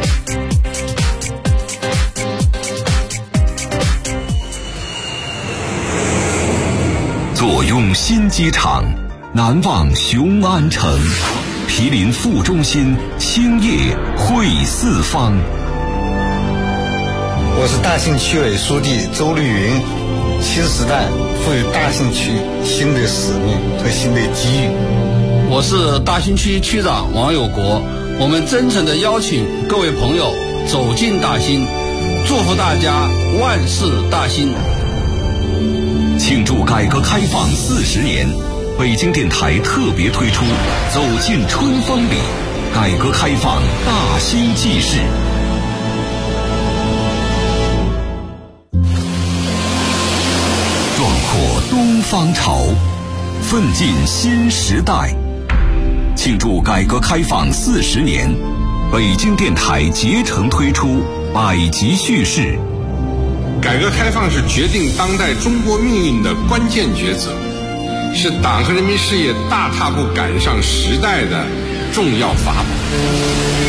坐拥新机场，难忘雄安城，毗邻副中心，兴业汇四方。 我是大兴区委书记周绿云，新时代赋予大兴区新的使命和新的机遇。 我是大兴区区长王有国，我们真诚地邀请各位朋友走进大兴，祝福大家万事大兴。 庆祝改革开放40年，北京电台特别推出《走进春风里》，改革开放大兴纪事。壮阔东方潮，奋进新时代。庆祝改革开放40年，北京电台竭诚推出百集叙事。 改革开放是决定当代中国命运的关键抉择，是党和人民事业大踏步赶上时代的重要法宝。